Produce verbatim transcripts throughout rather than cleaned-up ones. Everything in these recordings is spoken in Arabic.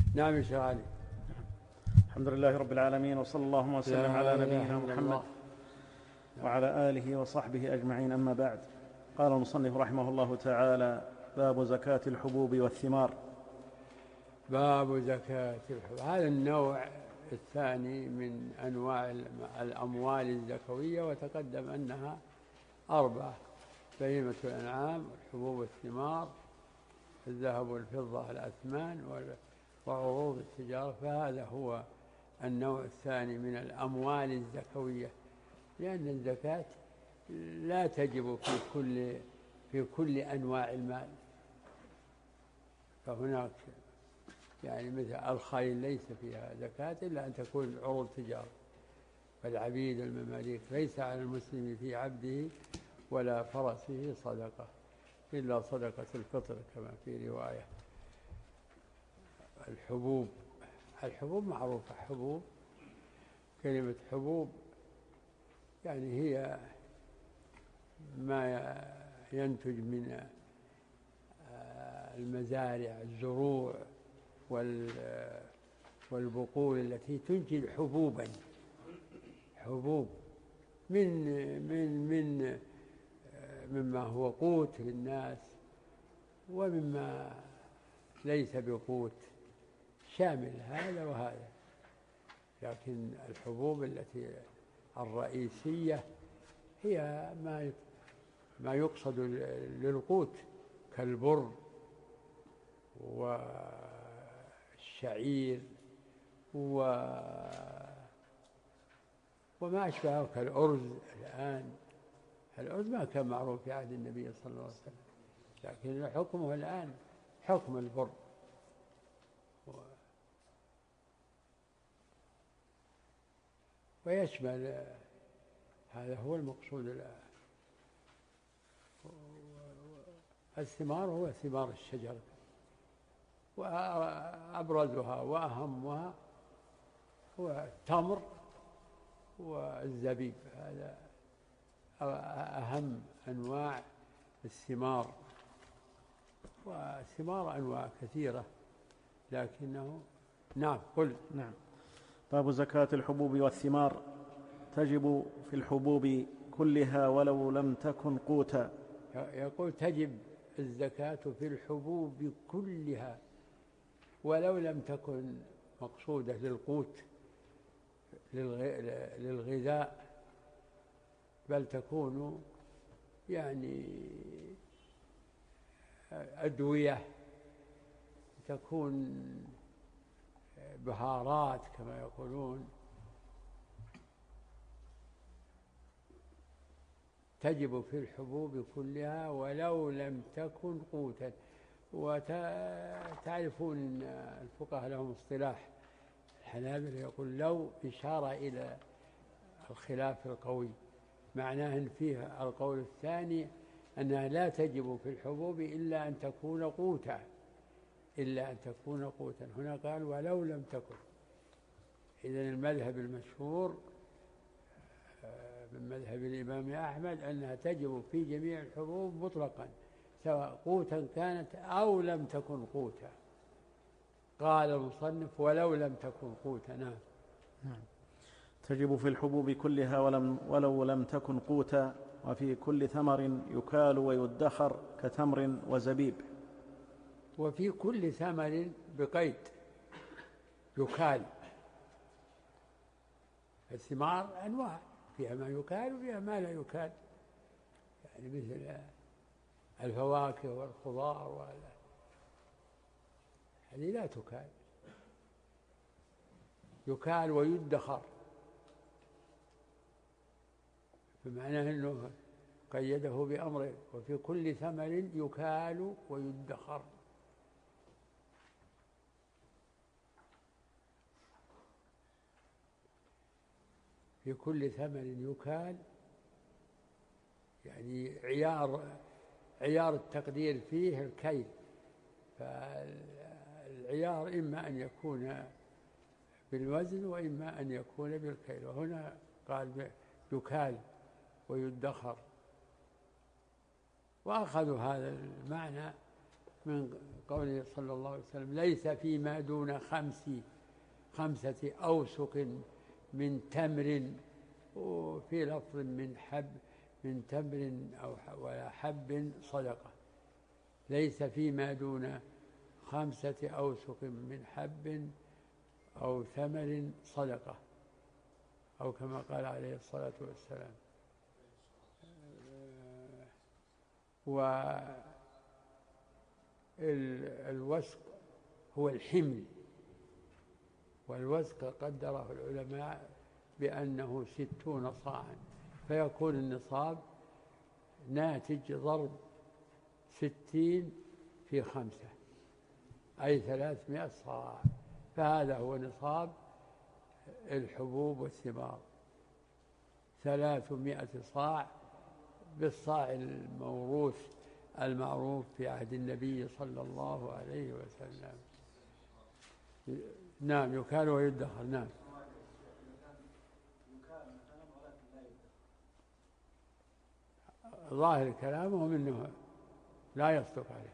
نعم يا شيخ علي. الحمد لله رب العالمين، وصلى الله وسلم على نبينا محمد وعلى آله وصحبه أجمعين، أما بعد. قال المصنف رحمه الله تعالى: باب زكاة الحبوب والثمار. باب زكاة الحبوب، هذا النوع الثاني من أنواع الأموال الزكوية، وتقدم أنها أربعة: بهيمة الأنعام، الحبوب والثمار، الذهب والفضة، الأثمان، وعروض التجارة. فهذا هو النوع الثاني من الأموال الزكوية، لأن الزكاة لا تجب في كل في كل أنواع المال. فهناك يعني مثل الخيل ليس فيها زكاة إلا أن تكون عروض تجارة، والعبيد والمماليك ليس على المسلم في عبده ولا فرسه صدقة إلا صدقة الفطر كما في رواية. الحبوب الحبوب معروفة. حبوب، كلمة حبوب يعني هي ما ينتج من المزارع، الزروع والبقول التي تنتج حبوبا حبوب من من من مما هو قوت للناس ومما ليس بقوت، شامل هذا وهذا. لكن الحبوب التي الرئيسية هي ما ما يقصد للقوت، كالبر والشعير وما أشبهه، كالأرز. الآن الأرز ما كان معروف في عهد النبي صلى الله عليه وسلم، لكن حكمه الآن حكم البر. ويشمل هذا هو المقصود الآن. الثمار هو ثمار الشجر، وأبرزها وأهمها هو التمر والزبيب. هذا أهم أنواع الثمار، والثمار أنواع كثيرة لكنه نعم قل نعم. باب زكاة الحبوب والثمار. تجب في الحبوب كلها ولو لم تكن قوتا. يقول تجب الزكاة في الحبوب كلها ولو لم تكن مقصودة للقوت للغذاء، بل تكون يعني أدوية، تكون بهارات كما يقولون. تجب في الحبوب كلها ولو لم تكن قوتا. وتعرفون أن الفقهاء لهم اصطلاح، الحنابلة يقول لو إشارة إلى الخلاف القوي، معناه أن فيه القول الثاني أنها لا تجب في الحبوب إلا أن تكون قوتا إلا أن تكون قوتا. هنا قال ولو لم تكن. إذن المذهب المشهور من مذهب الإمام أحمد أنها تجب في جميع الحبوب مطلقا، سواء قوتا كانت أو لم تكن قوتا. قال المصنف ولو لم تكن قوتا. نعم. تجب في الحبوب كلها ولم ولو لم تكن قوتا، وفي كل ثمر يكال ويدخر كتمر وزبيب. وفي كل ثمر بقيد يكال. الثمار أنواع، فيها ما يكال وفيها ما لا يكال، يعني مثل الفواكه والخضار وهذا، هذه لا تكال. يكال ويدخر، بمعنى أنه قيده بأمر وفي كل ثمر يكال ويدخر. في كل ثمر يكال يعني عيار عيار التقدير فيه الكيل، فالعيار إما أن يكون بالوزن وإما أن يكون بالكيل، وهنا قال يكال ويدخر. وأخذوا هذا المعنى من قوله صلى الله عليه وسلم ليس فيما دون خمس خمسة أوسق من تمر، وفي لفظ من حب من تمر أو ولا حب صدقة. ليس فيما دون خمسة أوسق من حب أو ثمر صدقة، أو كما قال عليه الصلاة والسلام. والوسق هو الحمل، والوسق قدره العلماء بأنه ستون صاعا، فيكون النصاب ناتج ضرب ستين في خمسة أي ثلاثمائة صاع، فهذا هو نصاب الحبوب والثمار، ثلاثمائة صاع بالصاع الموروث المعروف في عهد النبي صلى الله عليه وسلم. نعم يكال ويدخر. نعم ظاهر كلامه منه لا يصدق عليه،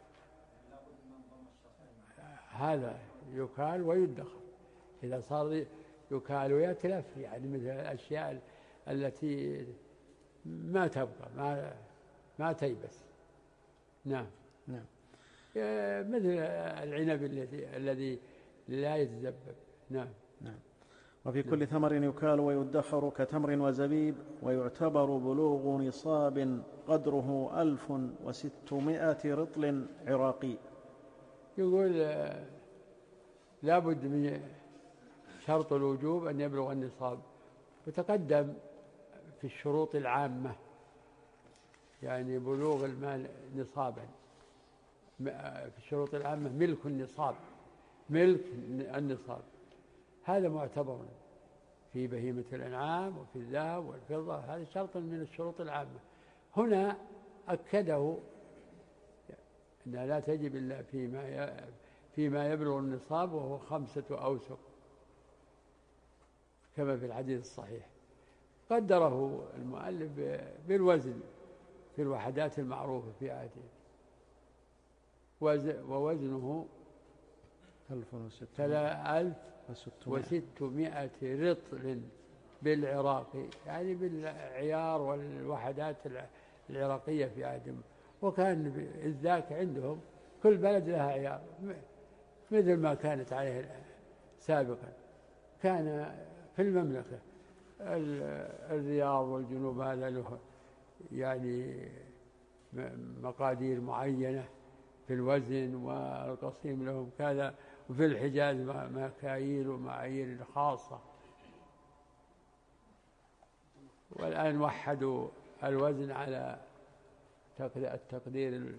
هذا يكال ويدخر. إذا صار يكال ويتلف يعني مثل الأشياء التي ما تبقى ما ما تيبس. نعم نعم مثل العنب الذي الذي لا يتذبذب. نعم نعم وفي كل ثمر يكال ويدخر كتمر وزبيب، ويعتبر بلوغ نصاب قدره ألف وستمائة رطل عراقي. يقول لا بد من شرط الوجوب أن يبلغ النصاب، وتقدم في الشروط العامة يعني بلوغ المال نصابا. في الشروط العامة ملك النصاب، ملك النصاب هذا معتبر في بهيمة الأنعام وفي الذهب والفضة، هذا شرط من الشروط العامة. هنا أكده أنها لا تجب إلا فيما فيما يبلغ النصاب وهو خمسة أوسق كما في الحديث الصحيح. قدره المؤلف بالوزن في الوحدات المعروفة في عهده، ووزنه ألف وستمائة رطل بالعراقي، يعني بالعيار والوحدات العراقية في عهدهم. وكان ذاك عندهم كل بلد لها عيار مثل ما كانت عليه سابقا. كان في المملكة الرياض والجنوب هذا له يعني مقادير معينة في الوزن، والقصيم لهم كذا، وفي الحجاز مكاييل ومعايير خاصة. والآن وحدوا الوزن على التقدير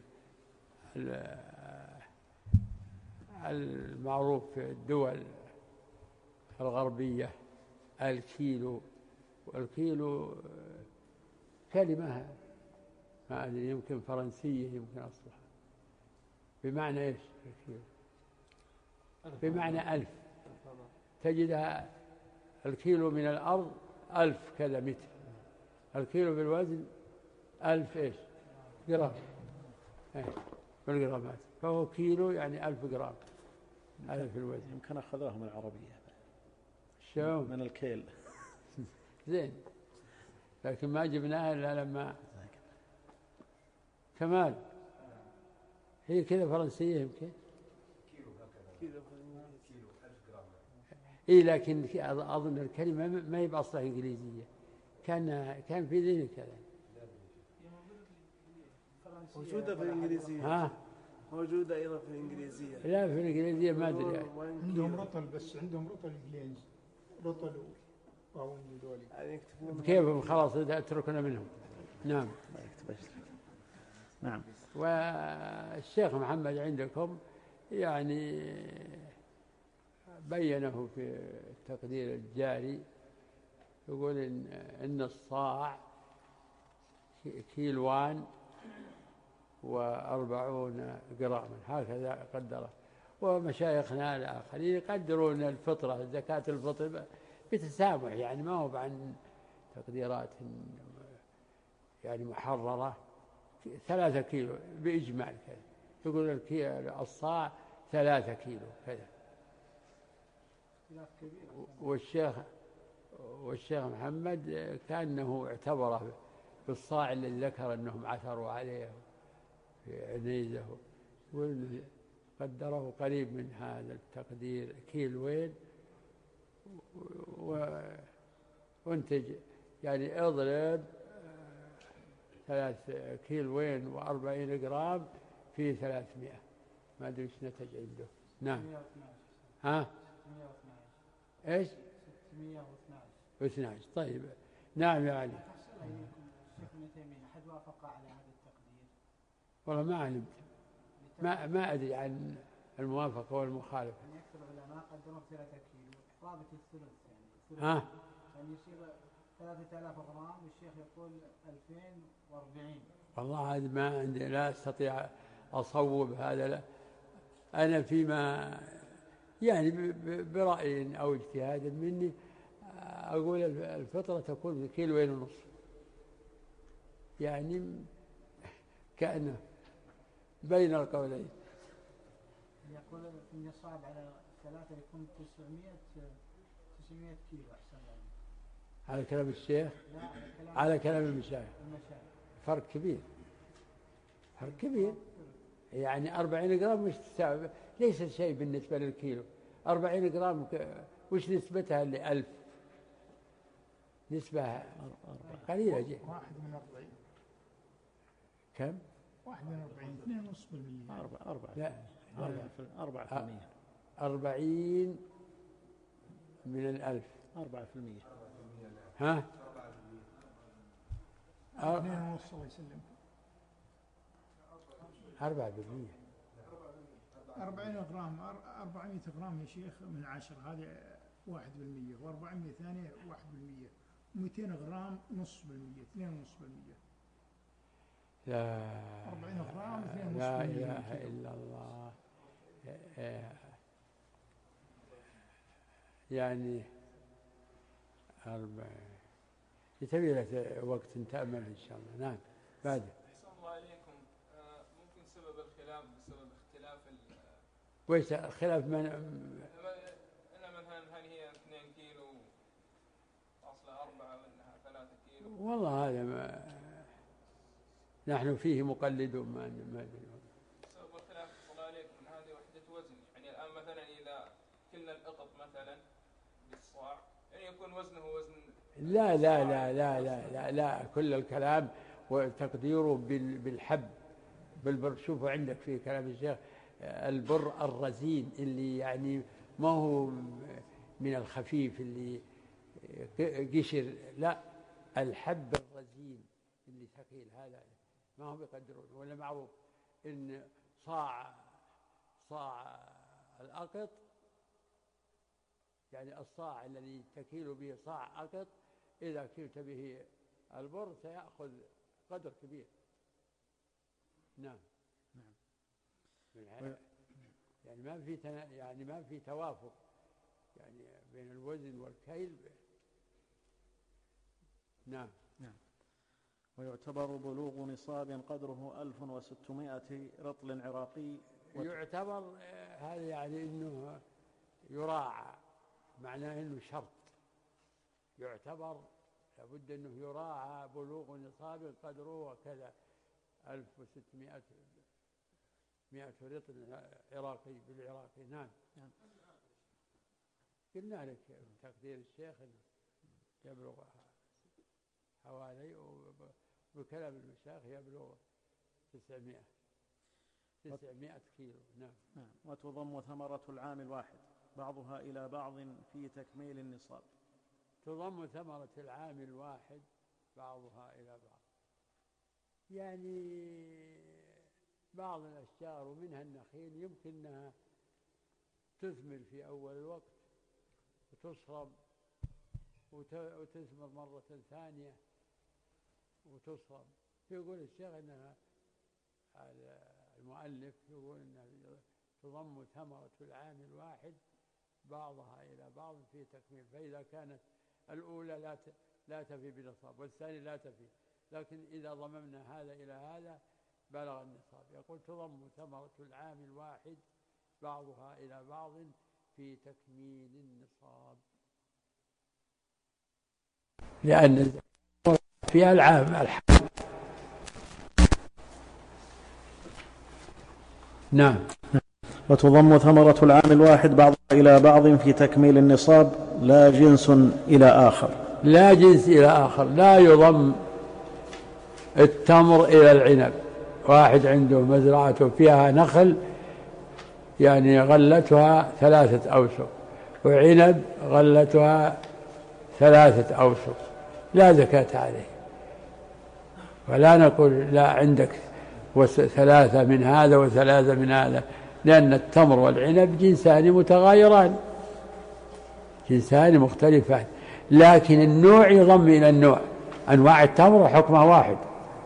المعروف في الدول الغربية، الكيلو. والكيلو كلمة ما أدري يمكن فرنسية يمكن أصلها، بمعنى إيش الكيلو؟ بمعنى ألف. تجدها الكيلو من الأرض ألف كذا متر، الكيلو بالوزن ألف إيش جرام بالجرامات، فهو كيلو يعني ألف جرام. هذا في الوزن. يمكن أخذوها من العربية شو من الكيل زين، لكن ما جبناها إلا لما كمال هي كذا فرنسية يمكن كيلو هكذا كيلو ألف جرام. إيه لكن أظن الكلمة ما هي بأصلها إنجليزية، كان كان في ذهني كذا موجودة في الإنجليزية. ها موجودة أيضا في الإنجليزية. لا في الإنجليزية ما أدري. عندهم رطل، بس عندهم رطل إنجليزي، رطل وباون ودولي. كيف خلاص اتركنا منهم. نعم نعم. والشيخ محمد عندكم يعني بينه في التقدير الجاري، يقول إن, إن الصاع كيلوان وأربعون جراما، هكذا قدره. ومشايخنا الآخرين يقدرون الفطرة زكاة الفطر بتسامح، يعني ما هو عن تقديرات يعني محررة. ثلاثة كيلو بإجمال كذا، يقول الكي... الصاع ثلاثة كيلو كذا. والشيخ والشيخ محمد كأنه اعتبره بالصاع اللي ذكر أنهم عثروا عليه في عنيزة، قدره قريب من هذا التقدير كيلوين، وانتج يعني اضرب ثلاث كيلوين وأربعين جرام في ثلاثمائة، ما أدري إيش نتج عنده. نعم. ها؟ إيش؟ ستمائة واثناشر. طيب نعم. يعني الشيخ ابن تيمية أحد وافق على هذا التقدير؟ والله ما علمت، ما ما أدري عن الموافقة والمخالفة. يعني أكثر العلماء قدروا ثلاثة كيلو قرابة الثلث، يعني ها؟ يعني يصير ثلاثة آلاف غرام، والشيخ يقول ألفين وأربعين. والله هذا ما عندي، لا أستطيع أصوب هذا. لا أنا فيما يعني برأي أو اجتهاد مني أقول الفطرة تكون كيلوين ونصف، يعني كأنه بين القولين. يقول في النصاب على ثلاثة يكون تسعمائة تسعمائة كيلو أحسن يعني. على كلام الشيخ؟ لا على كلام, على كلام المشايخ. المشايخ فرق كبير، فرق كبير. يعني أربعين جرام مش تساوي، ليس شيء بالنسبة للكيلو. أربعين جرام وش نسبتها لألف؟ نسبة قليلة جدا. واحد من أربعين. كم؟ واحد من أربعين اثنين ونصف بالمية. أربعة أربعة لا أربعة في المية. أربعين من الألف أربعة في المية. ها؟ اثنين ونصف الله يسلمك. أربعة بالمية. أربعين غرام أربعمائة غرام يا شيخ من عشرة، هذه واحد بالمية، وأربعمائة ثانية واحد بالمية، ومئتين غرام نصف بالمية، اثنين ونصف بالمية. لا أربعين غرام اثنين ونصف لا بالمية. إله إلا الله. يعني أربعين يتبي له وقت تأمل إن شاء الله. نعم. بعد أحسن الله عليكم. آه ممكن سبب الخلاف بسبب اختلاف ويش خلاف من أنا مثلا هل هي اثنين كيلو فاصلة أربعة وإنها ثلاثة كيلو؟ والله هذا ما نحن فيه مقلدون ما ما سبب الخلاف صلى عليكم من هذه وحدة وزن. يعني الآن مثلا إذا كلنا الأقط مثلا بالصاع يعني يكون وزنه وزن. لا لا لا لا لا لا, لا. كل الكلام وتقديره بالحب بالبر. شوفوا عندك في كلام الشيخ البر الرزين اللي يعني ما هو من الخفيف اللي قشر، لا الحب الرزين اللي ثقيل هذا ما هو بيقدرون. ولا معروف إن صاع صاع الأقط يعني الصاع الذي تكيل به صاع أقط إذا كلت به البر سيأخذ قدر كبير. نعم. نعم. يعني ما في يعني ما في توافق يعني بين الوزن والكيل. نعم. نعم. ويعتبر بلوغ نصاب قدره ألف وستمائة رطل عراقي. يعتبر هذا يعني إنه يراعى، معناه إنه شرط. يعتبر لابد أنه يراعى بلوغ نصاب قدره وكذا ألف وستمائة مائة رطل عراقي بالعراقي. نعم. نعم. قلنا لك تقدير الشيخ أنه يبلغ حوالي، وبكلام المشايخ يبلغ تسعمائة تسعمائة كيلو. نعم. نعم. وتضم ثمرة العام الواحد بعضها إلى بعض في تكميل النصاب. تضم ثمرة العام الواحد بعضها إلى بعض، يعني بعض الأشجار ومنها النخيل يمكنها تثمر في أول الوقت وتصرب وتثمر مرة ثانية وتصرب. يقول الشيخ أنها المؤلف يقول أنها تضم ثمرة العام الواحد بعضها إلى بعض في تكميل. فإذا كانت الأولى لا لا تفي بنصاب والثانية لا تفي، لكن إذا ضممنا هذا إلى هذا بلغ النصاب. يقول تضم ثمرة العام الواحد بعضها إلى بعض في تكميل النصاب، لأن الزكاة فيها العام الحول. نعم. وتضم ثمرة العام الواحد بعضها إلى بعض في تكميل النصاب لا جنس إلى آخر. لا جنس إلى آخر، لا يضم التمر إلى العنب. واحد عنده مزرعة فيها نخل يعني غلتها ثلاثة أوسق، وعنب غلتها ثلاثة أوسق، لا زكاة عليه. ولا نقول لا عندك ثلاثة من هذا وثلاثة من هذا، لأن التمر والعنب جنسان متغايران، جنسان مختلفان، لكن النوع يضم إلى النوع. أنواع التمر حكمها واحد،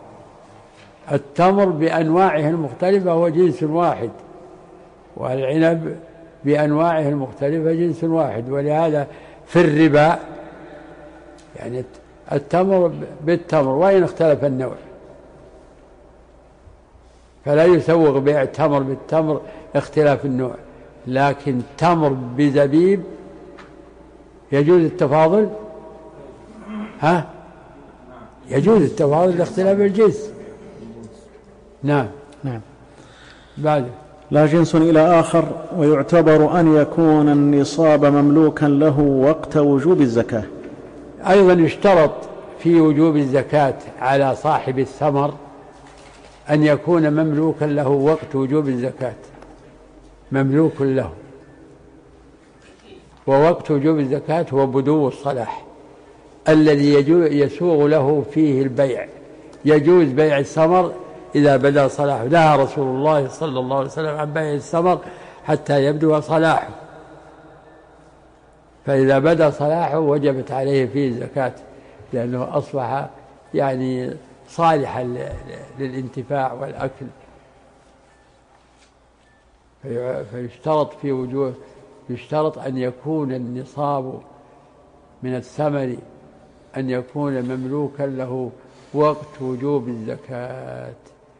التمر بأنواعه المختلفة هو جنس واحد، والعنب بأنواعه المختلفة جنس واحد. ولهذا في الربا يعني التمر بالتمر وإن اختلف النوع، فلا يسوغ بيع التمر بالتمر اختلاف النوع، لكن تمر بزبيب يجوز التفاضل. ها يجوز التفاضل لاختلاف الجنس. نعم. نعم. بعد لا جنس إلى آخر. ويعتبر أن يكون النصاب مملوكا له وقت وجوب الزكاة. أيضا يشترط في وجوب الزكاة على صاحب الثمر أن يكون مملوكا له وقت وجوب الزكاة، مملوك له. ووقت وجوب الزكاة هو بدو الصلاح الذي يسوغ له فيه البيع. يجوز بيع الثمر إذا بدأ صلاحه. نهى رسول الله صلى الله عليه وسلم عن بيع الثمر حتى يبدو صلاحه، فإذا بدأ صلاحه وجبت عليه فيه الزكاة، لأنه أصبح يعني صالحا للانتفاع والأكل. فيشترط في وجوه يشترط أن يكون النصاب من الثمر أن يكون مملوكا له وقت وجوب الزكاة.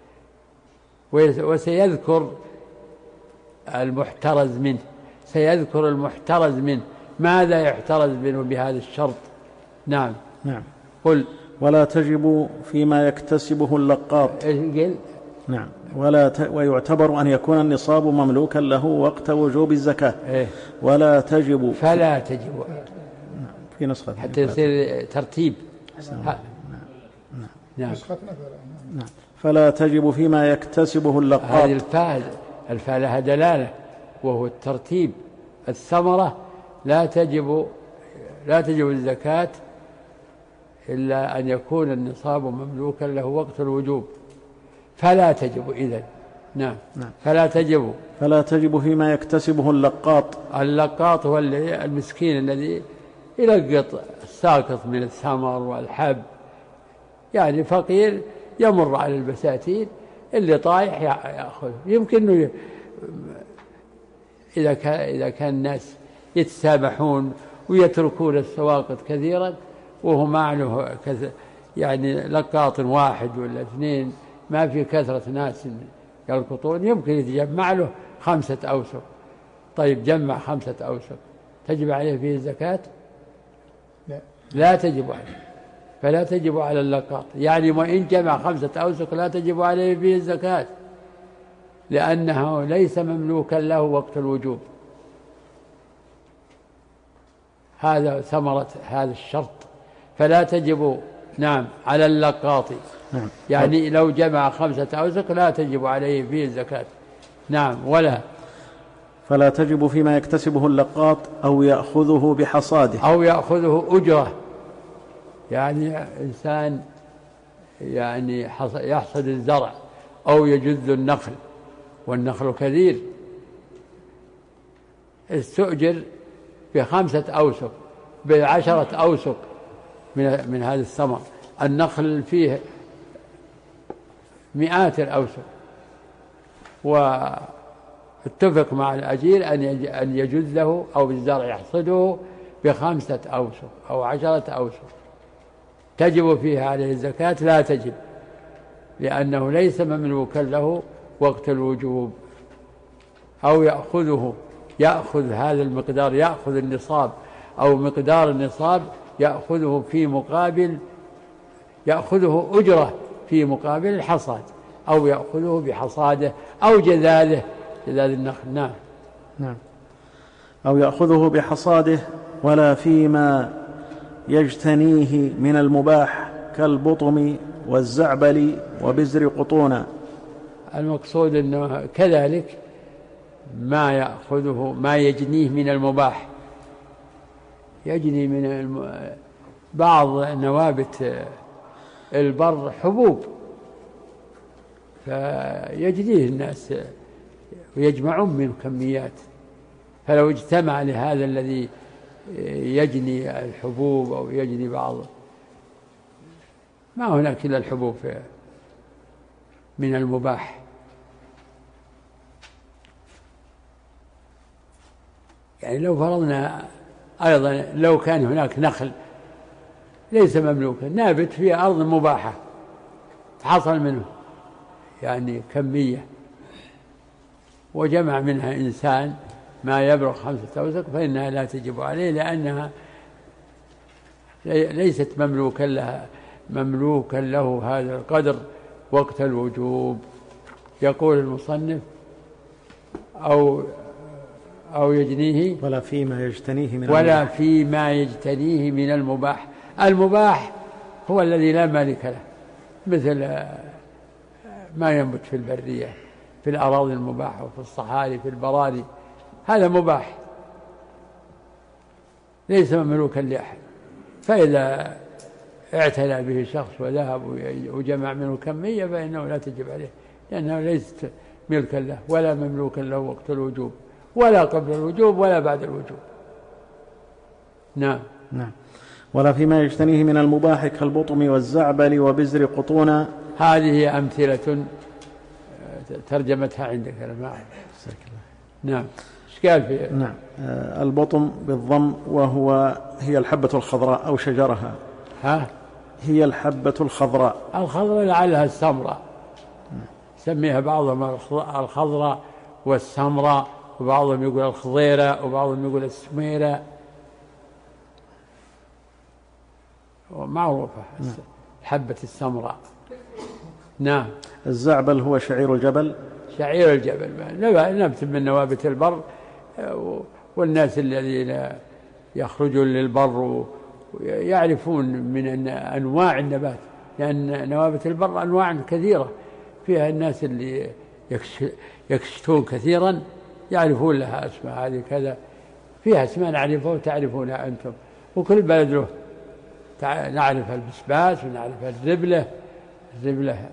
وسيذكر المحترز منه، سيذكر المحترز منه ماذا يحترز منه بهذا الشرط. نعم. نعم. قل. ولا تجب فيما يكتسبه اللقاط. قل. نعم. ولا ت... ويعتبر أن يكون النصاب مملوكا له وقت وجوب الزكاة. إيه؟ ولا تجب. فلا تجب. نعم. في نسخة حتى يصير ترتيب. نعم. نعم. نعم. نعم. فلا تجب فيما يكتسبه اللقاط. هذه الفاء الفاء لها دلالة وهو الترتيب. الثمرة لا تجب لا تجب الزكاة إلا أن يكون النصاب مملوكا له وقت الوجوب، فلا تجب إذن. نعم. نعم. فلا تجب فلا تجب فيما يكتسبه اللقاط. اللقاط هو المسكين الذي يلقط الساقط من الثمر والحب، يعني فقير يمر على البساتين اللي طايح يأخذ. يمكن إذا كان إذا كان الناس يتسامحون ويتركون السواقط كثيرا وهو معه يعني لقاط واحد ولا اثنين، ما في كثرة ناس يلقطون، يمكن يتجمع له خمسة أوسق. طيب جمع خمسة أوسق، تجب عليه فيه الزكاة؟ لا, لا تجب عليه. فلا تجب على اللقاط، يعني وإن جمع خمسة أوسق لا تجب عليه فيه الزكاة، لأنه ليس مملوكا له وقت الوجوب. هذا ثمرة هذا الشرط. فلا تجب نعم على اللقاط. نعم. يعني لو جمع خمسة أوسق لا تجب عليه فيه الزكاة. نعم. ولا فلا تجب فيما يكتسبه اللقاط أو يأخذه بحصاده. أو يأخذه أجرة، يعني إنسان يعني يحصد الزرع أو يجذ النخل والنخل كثير، استؤجر بخمسة أوسق بعشرة أوسق من من هذا الثمر. النخل فيه مئات الأوسق، واتفق مع الأجير أن يجذ له أو بالزرع يحصده بخمسة أوسق أو عشرة أوسق. تجب فيها عليه الزكاة؟ لا تجب، لأنه ليس مملوكا له وقت الوجوب. أو يأخذه يأخذ هذا المقدار، يأخذ النصاب أو مقدار النصاب، يأخذه في مقابل يأخذه أجرة في مقابل الحصاد، أو يأخذه بحصاده أو جذاذه، جذاذ النخل. نعم. نعم. أو يأخذه بحصاده، ولا فيما يجتنيه من المباح كالبطم والزعبل وبزر قطونا. المقصود أنه كذلك ما يأخذه ما يجنيه من المباح، يجني من الم... بعض نوابت البر حبوب، فيجنيه الناس ويجمعون منه كميات، فلو اجتمع لهذا الذي يجني الحبوب أو يجني بعض، ما هناك إلا الحبوب من المباح. يعني لو فرضنا أيضا لو كان هناك نخل ليس مملوكا نابت في أرض مباحة، حصل منه يعني كمية وجمع منها إنسان ما يبلغ خمسة أوسق، فإنها لا تجب عليه، لأنها ليست مملوكا لها مملوكا له هذا القدر وقت الوجوب. يقول المصنف أو أو يجنيه ولا فيما يجتنيه من ولا فيما يجتنيه من المباح. المباح هو الذي لا مالك له، مثل ما ينبت في البرية، في الأراضي المباحة وفي الصحاري في البراري، هذا مباح ليس مملوكا لأحد. فإذا اعتنى به شخص وذهب وجمع منه كمية فإنه لا تجب عليه، لأنه ليست ملكا له ولا مملوكا له وقت الوجوب، ولا قبل الوجوب ولا بعد الوجوب. نعم. نعم. ولا فيما يجتنيه من المباح كالبطم والزعبل وبزر قطونا. هذه أمثلة ترجمتها عندك أنا ما أعرف. نعم. إيش قال فيه؟ نعم. البطم بالضم، وهو هي الحبة الخضراء أو شجرها. ها؟ هي الحبة الخضراء. الخضراء لعلها السمراء، سميها بعضهم الخضراء والسمراء، وبعضهم يقول الخضيرة، وبعضهم يقول السميرة، معروفة حبة السمراء. نعم. الزعبل هو شعير الجبل. شعير الجبل نبت من نوابت البر، والناس الذين يخرجون للبر يعرفون من أنواع النبات، لأن نوابت البر أنواع كثيرة، فيها الناس اللي يكشتون كثيرا يعرفون لها أسماء، هذه كذا، فيها اسماء نعرفها وتعرفونها أنتم، وكل بلد له. نعرف البسباس ونعرف الربلة. الربلة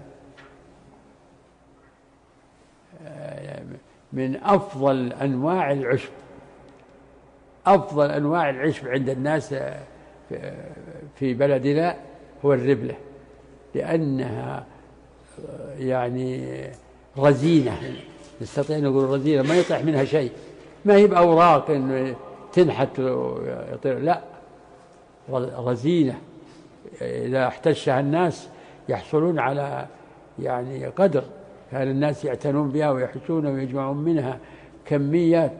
من أفضل أنواع العشب، أفضل أنواع العشب عند الناس في بلدنا هو الربلة، لأنها يعني رزينة، نستطيع نقول رزينة، ما يطيح منها شيء، ما هي بأوراق إنه تنحت ويطير، لا، رزينة إذا احتشها الناس يحصلون على يعني قدر، كان الناس يعتنون بها ويحشون ويجمعون منها كميات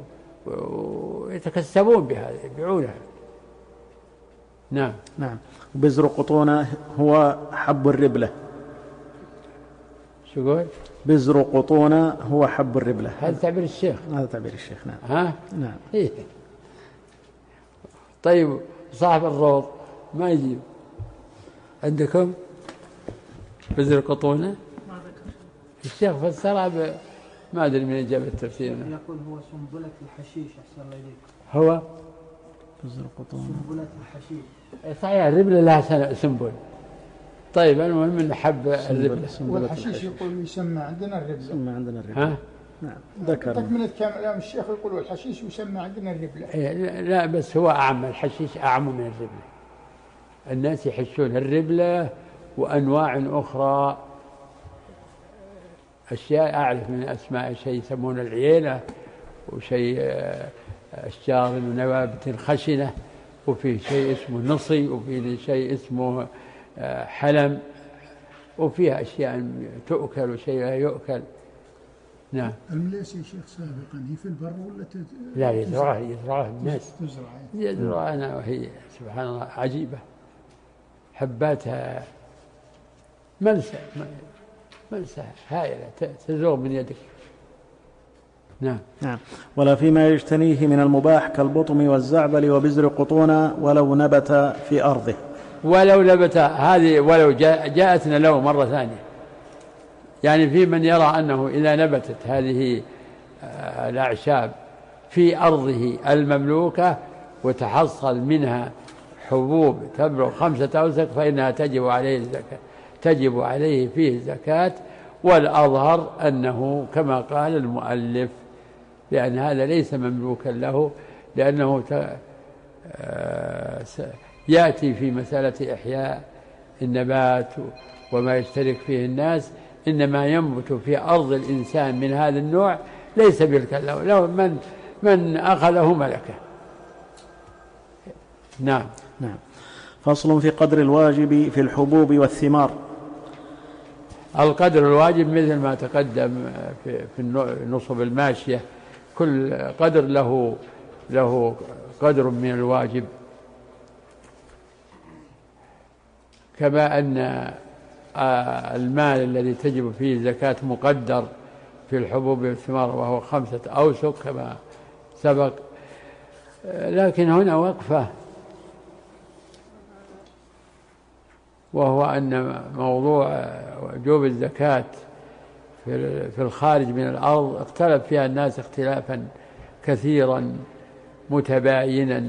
ويتكسبون بها يبيعونها. نعم. نعم. بزر قطونة هو حب الربلة. شو قول؟ بزر قطونة هو حب الربلة. هذا تعبير الشيخ. هذا تعبير الشيخ. نعم. ها؟ نعم. إيه. طيب صاحب الروض ما يجيب عندكم بزر قطونة؟ ما ذكر الشيخ فسرها ب... ما أدري من إجابة التفسير. يقول هو سنبلة الحشيش. أحسن الله إليك. هو بزر قطونة سنبلة الحشيش. صحيح الربلة لها سنبل. طيب المهم أن حب الربلة. والحشيش يقول يسمى عندنا الربلة. يسمى عندنا الربلة. ها؟ نعم. ذكر. تكملة كلام الشيخ يقول والحشيش يسمى عندنا الربلة. إيه لا بس هو أعم، الحشيش أعم من الربلة. الناس يحشون الربلة وأنواع أخرى، أشياء أعرف من أسماء شيء يسمون العيينة، وشيء أشجار ونوابت خشنة، وفي شيء اسمه نصي، وفي شيء اسمه حلم، وفيها أشياء تؤكل وشيء لا يؤكل. نعم. المليس يا شيخ سابقا هي في البر ولا تت... لا يزرعها يزرعها الناس تزرع يزرعها أنا وهي سبحان الله عجيبة، حباتها ملسة ملسة هائلة تزوغ من يدك. نعم. نعم. ولا فيما يجتنيه من المباح كالبطم والزعبل وبزر قطونا ولو نبت في أرضه. ولو نبت هذه ولو جاء جاءتنا له مرة ثانية، يعني في من يرى أنه إذا نبتت هذه الأعشاب في أرضه المملوكة وتحصل منها حبوب تبلغ خمسة أوسق فإنها تجب عليه الزكاة، تجب عليه فيه الزكاة. والأظهر أنه كما قال المؤلف، لأن هذا ليس مملوكا له، لأنه يأتي في مسألة إحياء النبات وما يشترك فيه الناس، إنما ينبت في أرض الإنسان من هذا النوع ليس ملكا له، لو من من أخذه ملكه. نعم. نعم. فصل في قدر الواجب في الحبوب والثمار. القدر الواجب مثل ما تقدم في في النصب الماشية، كل قدر له له قدر من الواجب، كما أن المال الذي تجب فيه الزكاة مقدر في الحبوب والثمار وهو خمسة أوسق كما سبق. لكن هنا وقفة، وهو أن موضوع وجوب الزكاة في الخارج من الأرض اختلف فيها الناس اختلافا كثيرا متباينا،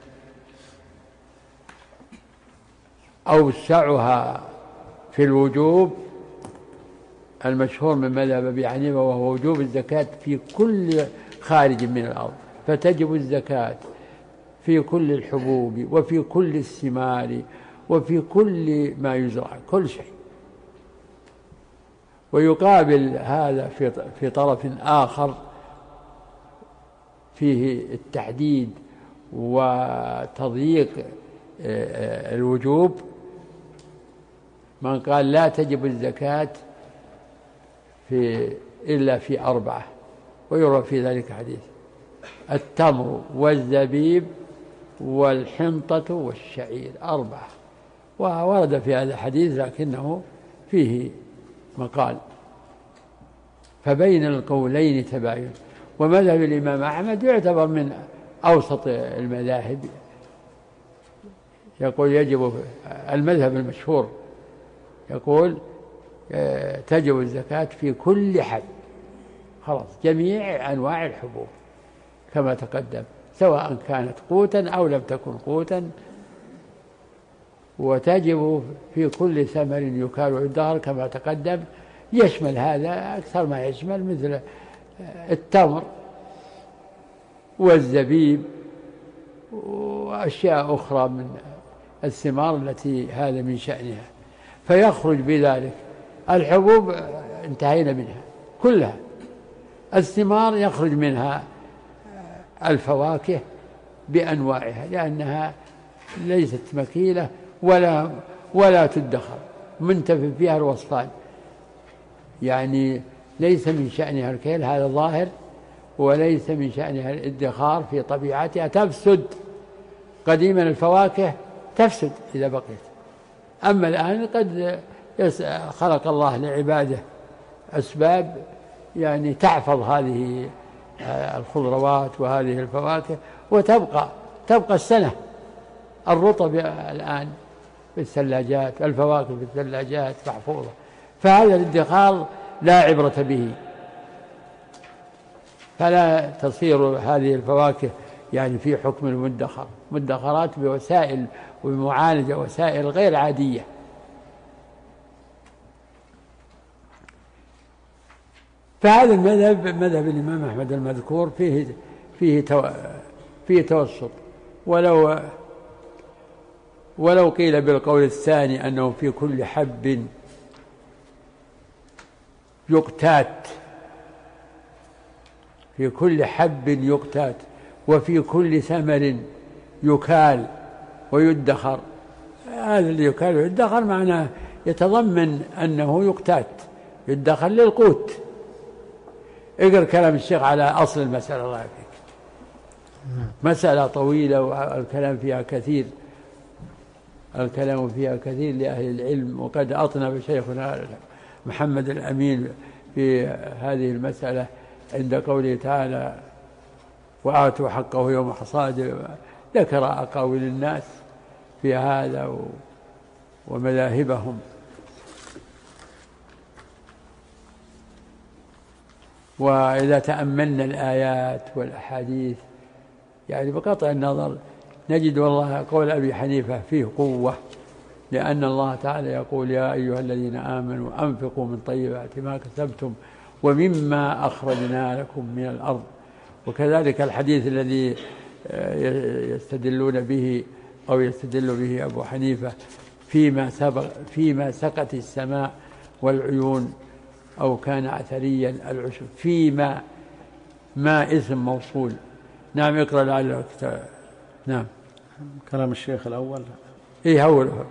أوسعها في الوجوب المشهور من مذهب أبي حنيفة وهو وجوب الزكاة في كل خارج من الأرض، فتجب الزكاة في كل الحبوب وفي كل الثمار وفي كل ما يزرع، كل شيء. ويقابل هذا في في طرف آخر فيه التحديد وتضييق الوجوب، من قال لا تجب الزكاة في إلا في أربعة، ويروى في ذلك حديث: التمر والزبيب والحنطة والشعير، أربعة. وورد في هذا الحديث لكنه فيه مقال، فبين القولين تباين. ومذهب الإمام أحمد يعتبر من أوسط المذاهب، يقول يجب المذهب المشهور يقول تجب الزكاة في كل حب، خلاص جميع أنواع الحبوب كما تقدم، سواء كانت قوتا أو لم تكن قوتا، وتجب في كل ثمر يكال ويدخر كما تقدم. يشمل هذا أكثر ما يشمل، مثل التمر والزبيب وأشياء أخرى من الثمار التي هذا من شأنها، فيخرج بذلك. الحبوب انتهينا منها كلها، الثمار يخرج منها الفواكه بأنواعها، لأنها ليست مكيلة ولا ولا تدخر، منتفي فيها الوصفان، يعني ليس من شأنها الكيل، هذا ظاهر، وليس من شأنها الادخار في طبيعتها، تفسد. قديما الفواكه تفسد إذا بقيت، أما الآن قد خلق الله لعباده أسباب يعني تحفظ هذه الخضروات وهذه الفواكه وتبقى تبقى السنة. الرطب الآن في الثلاجات، الفواكه في الثلاجات محفوظة، فهذا الادخار لا عبرة به، فلا تصير هذه الفواكه يعني في حكم المدخر، مدخرات بوسائل ومعالجة وسائل غير عادية. فهذا المذهب مذهب الإمام أحمد المذكور فيه فيه تو فيه توسط، ولو ولو قيل بالقول الثاني أنه في كل حب يقتات، في كل حب يقتات وفي كل ثمر يكال ويدخر، هذا اللي يكال ويدخر معناه يتضمن أنه يقتات يدخل للقوت. اقرأ كلام الشيخ على أصل المسألة الله يعافيك. مسألة طويلة والكلام فيها كثير، الكلام فيها كثير لأهل العلم، وقد أطنب شيخنا محمد الأمين في هذه المسألة عند قوله تعالى وآتوا حقه يوم حصاده، ذكر أقاويل الناس في هذا ومذاهبهم. وإذا تأملنا الآيات والأحاديث يعني بقطع النظر نجد والله قول أبي حنيفة فيه قوة، لأن الله تعالى يقول يا أيها الذين آمنوا أنفقوا من طيبات ما كسبتم ومما أخرجنا لكم من الأرض. وكذلك الحديث الذي يستدلون به أو يستدل به أبو حنيفة فيما سبق فيما سقت السماء والعيون أو كان أثريا العشب، فيما ما اسم موصول. نعم اقرأ لعلك. نعم كلام الشيخ الأول. إيه أوله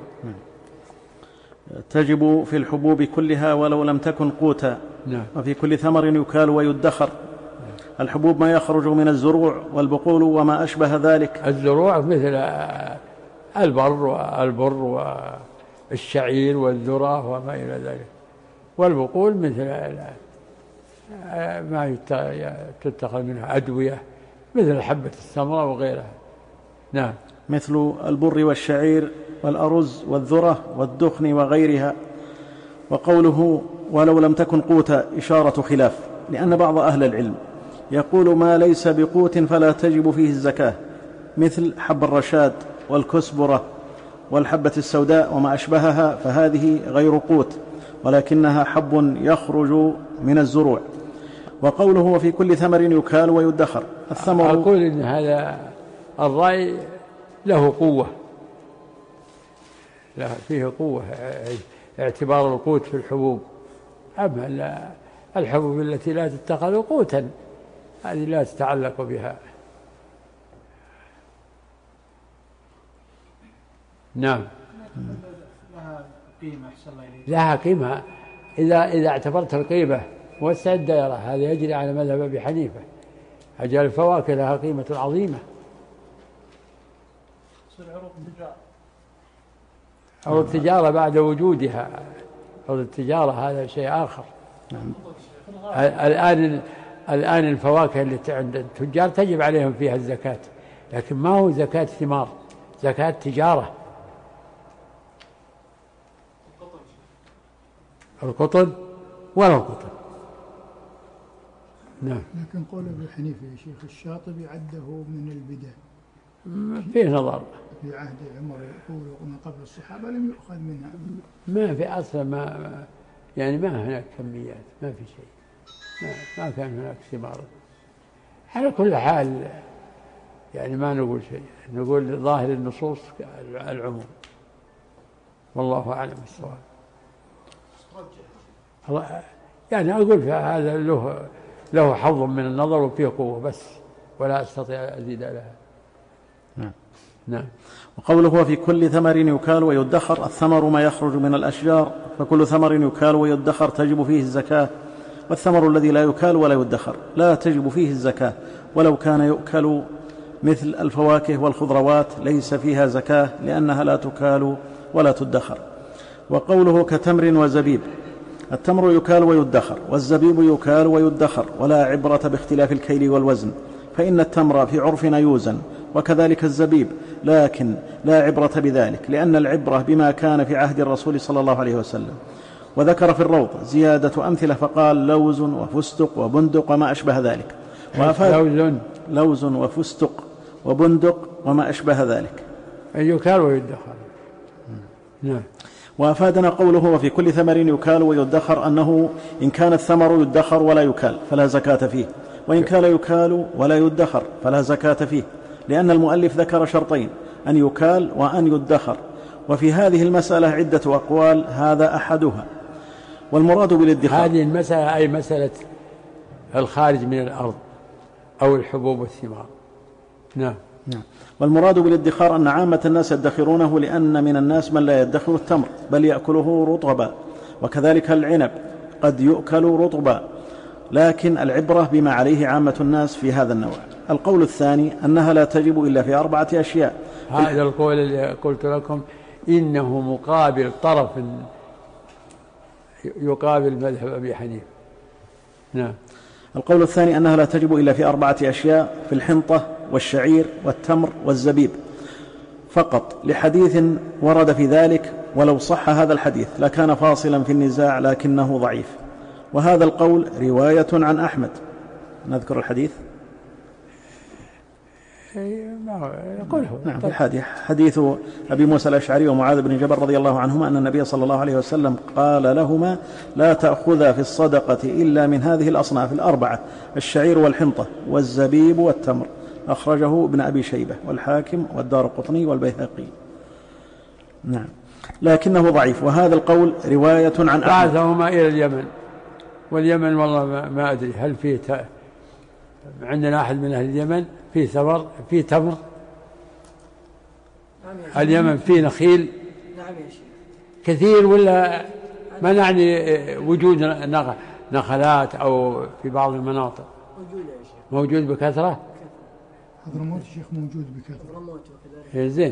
تجب في الحبوب كلها ولو لم تكن قوتا. نعم. وفي كل ثمر يكال ويدخر. نعم. الحبوب ما يخرج من الزروع والبقول وما أشبه ذلك. الزروع مثل البر والبر والشعير والذرة وما إلى ذلك، والبقول مثل ما تتخذ منها أدوية مثل حبة السمرة وغيرها. نعم. مثل البر والشعير والأرز والذرة والدخن وغيرها. وقوله ولو لم تكن قوتا إشارة خلاف، لأن بعض أهل العلم يقول ما ليس بقوت فلا تجب فيه الزكاة، مثل حب الرشاد والكسبرة والحبة السوداء وما أشبهها، فهذه غير قوت ولكنها حب يخرج من الزروع. وقوله وفي كل ثمر يكال ويدخر. الثمر أقول إن هذا الرأي له قوة، له فيه قوة اعتبار القوت في الحبوب. أما الحبوب التي لا تتخذ قوتا هذه لا تتعلق بها. نعم. لها قيمة أحسن الله إليك. لها قيمة إذا إذا اعتبرت القيمة وسع الدائرة، هذا يجري على مذهب أبي حنيفة. أجل الفواكه لها قيمة عظيمة. عروض التجارة عروض التجارة بعد وجودها، عروض التجارة هذا شيء آخر. نعم. الآن الآن الفواكه التي عند التجار تجب عليهم فيها الزكاة، لكن ما هو زكاة ثمار، زكاة تجارة. القطن ولا القطن. نعم. لكن قول أبي حنيفة يا شيخ الشاطبي عده من البدع، فيه نظر. في عهد عمر يقول ومن قبل الصحابة لم يؤخذ منها. ما في أصلا، ما يعني ما هناك كميات، ما في شيء، ما, ما كان هناك ثمار. على كل حال يعني ما نقول شيء، نقول ظاهر النصوص العموم، والله أعلم الصواب. يعني أقول هذا له له حظ من النظر وفيه قوة بس، ولا أستطيع أزيد لها. نعم. نعم. وقوله وفي كل ثمر يكال ويدخر. الثمر ما يخرج من الأشجار، فكل ثمر يكال ويدخر تجب فيه الزكاة. والثمر الذي لا يكال ولا يدخر لا تجب فيه الزكاة، ولو كان يؤكل مثل الفواكه والخضروات ليس فيها زكاة لأنها لا تكال ولا تدخر. وقوله كتمر وزبيب. التمر يكال ويدخر، والزبيب يكال ويدخر، ولا عبرة باختلاف الكيل والوزن، فإن التمر في عرفنا يوزن وكذلك الزبيب، لكن لا عبرة بذلك، لأن العبرة بما كان في عهد الرسول صلى الله عليه وسلم. وذكر في الروض زيادة أمثلة فقال لوز وفستق وبندق وما أشبه ذلك. لوز لوز وفستق وبندق وما أشبه ذلك يكال ويدخر. نعم. وأفادنا قوله وفي كل ثمر يكال ويدخر أنه إن كان الثمر يدخر ولا يكال فلا زكاة فيه، وإن كان يكال ولا يدخر فلا زكاة فيه، لأن المؤلف ذكر شرطين، أن يكال وأن يدخر، وفي هذه المسألة عدة أقوال، هذا أحدها. والمراد بالادخار هذه المسألة أي مسألة الخارج من الأرض أو الحبوب والثمار. نعم. نعم. والمراد بالادخار أن عامة الناس يدخرونه، لأن من الناس من لا يدخر التمر بل يأكله رطبا، وكذلك العنب قد يؤكل رطبا، لكن العبرة بما عليه عامة الناس في هذا النوع. القول الثاني أنها لا تجب إلا في أربعة أشياء. هذا القول اللي قلت لكم إنه مقابل طرف يقابل مذهب أبي حنيفة. نعم. القول الثاني أنها لا تجب إلا في أربعة أشياء: في الحنطة والشعير والتمر والزبيب فقط، لحديث ورد في ذلك، ولو صح هذا الحديث لكان فاصلا في النزاع لكنه ضعيف. وهذا القول رواية عن أحمد. نذكر الحديث. نعم. في الحديث حديث أبي موسى الأشعري ومعاذ بن جبل رضي الله عنهما أن النبي صلى الله عليه وسلم قال لهما: لا تأخذا في الصدقة إلا من هذه الأصناف الأربعة: الشعير والحنطة والزبيب والتمر. أخرجه ابن أبي شيبة والحاكم والدارقطني والبيهقي. نعم، لكنه ضعيف. وهذا القول رواية عن أحمد. بعثهما إلى اليمن، واليمن والله ما, ما أدري هل فيه ت... عندنا أحد من أهل اليمن فيه ثمر، فيه تمر. اليمن فيه نخيل كثير ولا ما نعني وجود نخلات أو في بعض المناطق موجود بكثرة؟ حضرموت الشيخ موجود بكثرة. زين.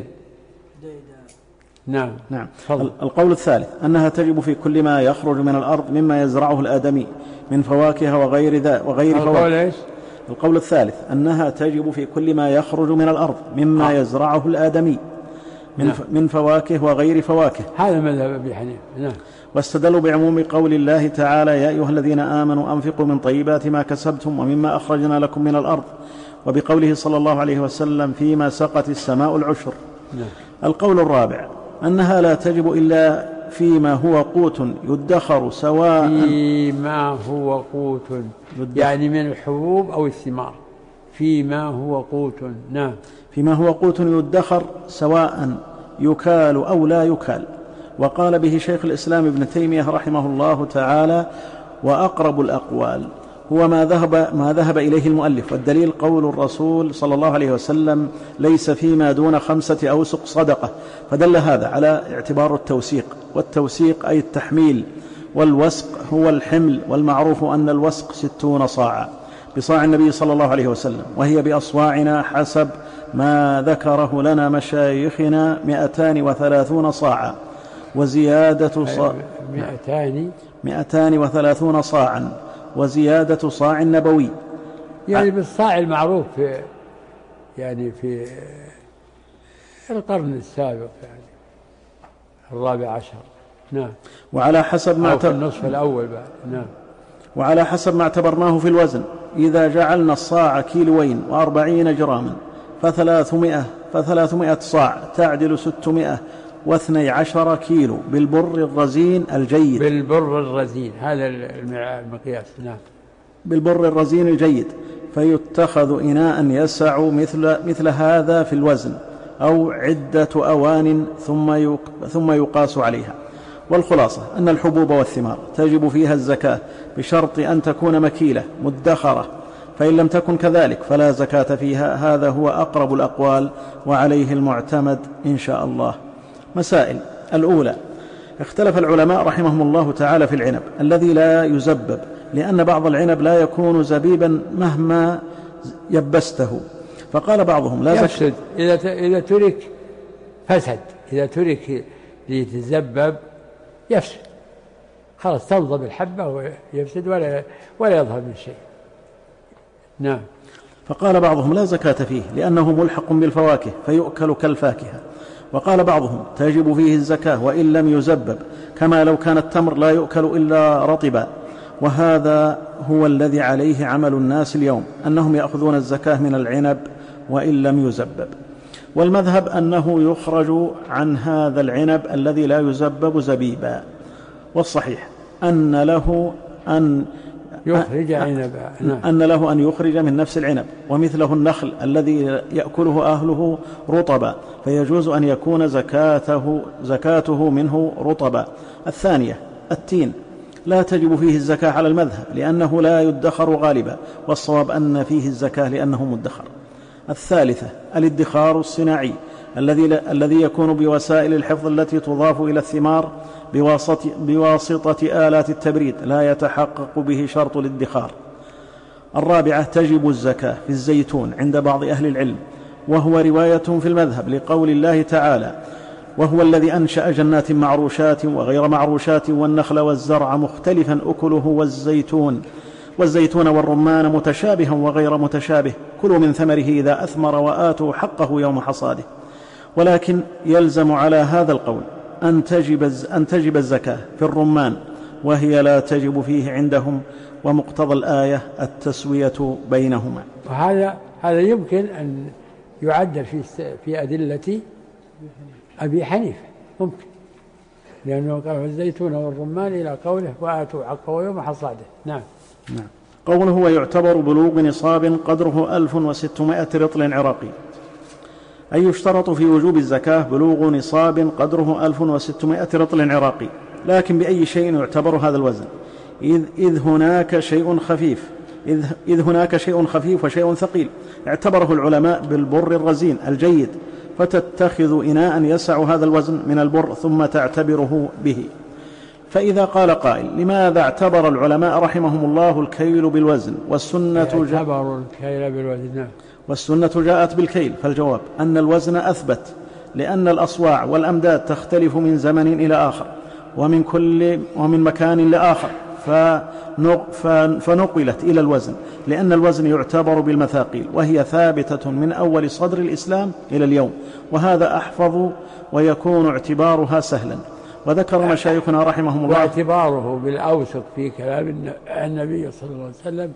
نعم. نعم. القول الثالث أنها تجب في كل ما يخرج من الأرض مما يزرعه الآدمي من فواكه وغير ذا وغير فواكه. القول الثالث أنها تجب في كل ما يخرج من الأرض مما آه. يزرعه الآدمي من, نعم. من فواكه وغير فواكه. هذا مذهب أبي حنيفة. نعم. واستدلوا بعموم قول الله تعالى: يا أيها الذين آمنوا أنفقوا من طيبات ما كسبتم ومما أخرجنا لكم من الأرض، وبقوله صلى الله عليه وسلم: فيما سقت السماء العشر. نعم. القول الرابع أنها لا تجب إلا فيما هو قوت يدخر، سواء فيما هو قوت يدخر. يعني من الحبوب أو الثمار. فيما هو قوت. نعم. فيما هو قوت يدخر سواء يكال أو لا يكال. وقال به شيخ الإسلام ابن تيمية رحمه الله تعالى: وأقرب الأقوال هو ما ذهب, ما ذهب إليه المؤلف، والدليل قول الرسول صلى الله عليه وسلم: ليس فيما دون خمسة أوسق صدقة. فدل هذا على اعتبار التوسيق، والتوسيق أي التحميل، والوسق هو الحمل، والمعروف أن الوسق ستون صاعا بصاع النبي صلى الله عليه وسلم، وهي بأصواعنا حسب ما ذكره لنا مشايخنا مئتان وثلاثون صاعا، وزيادة صاع مئتان مئتان وثلاثون صاعا، وزيادة صاع نبوي، يعني بالصاع المعروف في يعني في القرن السابق، يعني الرابع عشر. نعم. وعلى حسب ما أو في النصف الأول بعد. نعم. وعلى حسب ما اعتبرناه في الوزن، إذا جعلنا الصاع كيلوين وأربعين جراما فثلاثمائة فثلاثمائة صاع تعدل ستمائة واثني عشر كيلو بالبر الرزين الجيد. بالبر الرزين، هذا المقياس. نعم. بالبر الرزين الجيد، فيتخذ إناء يسع مثل, مثل هذا في الوزن، أو عدة أوان ثم, ثم يقاس عليها. والخلاصة أن الحبوب والثمار تجب فيها الزكاة بشرط أن تكون مكيلة مدخرة، فإن لم تكن كذلك فلا زكاة فيها. هذا هو أقرب الأقوال، وعليه المعتمد إن شاء الله. مسائل: الأولى: اختلف العلماء رحمهم الله تعالى في العنب الذي لا يزبب، لأن بعض العنب لا يكون زبيبا مهما يبسته، فقال بعضهم لا يفسد إذا إذا ترك فسد، إذا ترك ليتزبب يفسد، خلاص تنضب الحبة ويفسد ولا ولا يظهر من شيء. نعم. فقال بعضهم لا زكاة فيه لأنه ملحق بالفواكه فيؤكل كالفاكهة. وقال بعضهم تجب فيه الزكاة وإن لم يزبب، كما لو كان التمر لا يؤكل إلا رطبا. وهذا هو الذي عليه عمل الناس اليوم، أنهم يأخذون الزكاة من العنب وإن لم يزبب. والمذهب أنه يخرج عن هذا العنب الذي لا يزبب زبيبا. والصحيح أن له أن يخرج عنبا، أن له أن يخرج من نفس العنب، ومثله النخل الذي يأكله أهله رطبا، فيجوز أن يكون زكاته, زكاته منه رطبا. الثانية: التين لا تجب فيه الزكاة على المذهب لأنه لا يدخر غالبا، والصواب أن فيه الزكاة لأنه مدخر. الثالثة الادخار الصناعي الذي الذي يكون بوسائل الحفظ التي تضاف إلى الثمار بواسطة, بواسطة آلات التبريد لا يتحقق به شرط الادخار. الرابعة تجب الزكاة في الزيتون عند بعض أهل العلم، وهو رواية في المذهب لقول الله تعالى: وهو الذي أنشأ جنات معروشات وغير معروشات والنخل والزرع مختلفا أكله والزيتون والزيتون والرمان متشابها وغير متشابه كلوا من ثمره إذا أثمر وآتوا حقه يوم حصاده. ولكن يلزم على هذا القول أن تجب, أن تجب الزكاة في الرمان، وهي لا تجب فيه عندهم، ومقتضى الآية التسوية بينهما. وهذا هذا يمكن أن يعدل في في أدلة أبي حنيفة، ممكن، لأنه قال الزيتون والرمان إلى قوله وآتوا حقه يوم حصاده. نعم. نعم. قوله ويعتبر بلوغ نصاب قدره ألف وستمائة رطل عراقي، أي يشترط في وجوب الزكاة بلوغ نصاب قدره ألف وستمائة رطل عراقي، لكن بأي شيء يعتبر هذا الوزن؟ إذ, إذ هناك شيء خفيف إذ, إذ هناك شيء خفيف وشيء ثقيل اعتبره العلماء بالبر الرزين الجيد، فتتخذ إناء يسع هذا الوزن من البر ثم تعتبره به. فإذا قال قائل: لماذا اعتبر العلماء رحمهم الله الكيل بالوزن والسنة اعتبروا الكيل بالوزن والسنة جاءت بالكيل؟ فالجواب أن الوزن أثبت، لأن الأصواع والأمداد تختلف من زمن إلى آخر ومن, كل ومن مكان لآخر، فنقلت إلى الوزن، لأن الوزن يعتبر بالمثاقيل، وهي ثابتة من أول صدر الإسلام إلى اليوم، وهذا أحفظ ويكون اعتبارها سهلا. وذكر مشايخنا رحمهم الله واعتباره بالأوسط في كلام النبي صلى الله عليه وسلم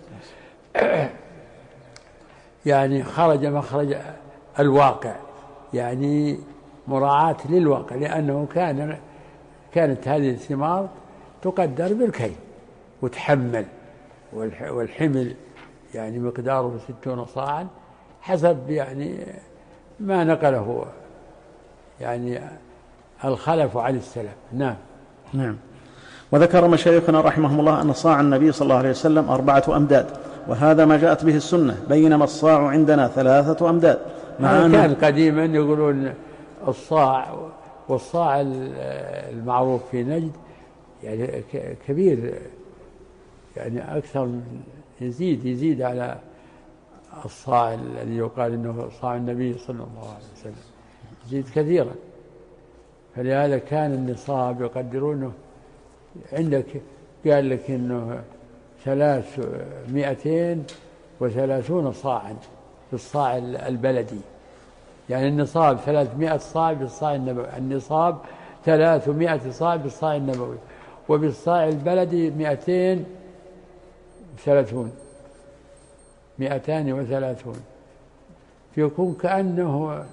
يعني خرج مخرج الواقع، يعني مراعاة للواقع، لأنه كان كانت هذه الثمار تقدر بالكيل وتحمل، والحمل يعني مقداره ستون صاعا حسب يعني ما نقله يعني الخلف عن السلف. نعم. نعم. وذكر مشايخنا رحمهم الله أن صاع النبي صلى الله عليه وسلم أربعة أمداد، وهذا ما جاءت به السنة، بينما الصاع عندنا ثلاثة أمداد. مع أن كان قديما يقولون الصاع، والصاع المعروف في نجد يعني كبير، يعني أكثر، يزيد يزيد على الصاع الذي يقال إنه صاع النبي صلى الله عليه وسلم، يزيد كثيرا. فلهذا كان النصاب يقدرونه عندك، قال لك إنه ثلاث مئتين وثلاثون صاعا بالصاع البلدي، يعني النصاب ثلاثمائة صاع بالصاع النبوي، النصاب ثلاثمائة صاع بالصاع النبوي، وبالصاع البلدي مئتين وثلاثون مئتان وثلاثون، فيكون كأنه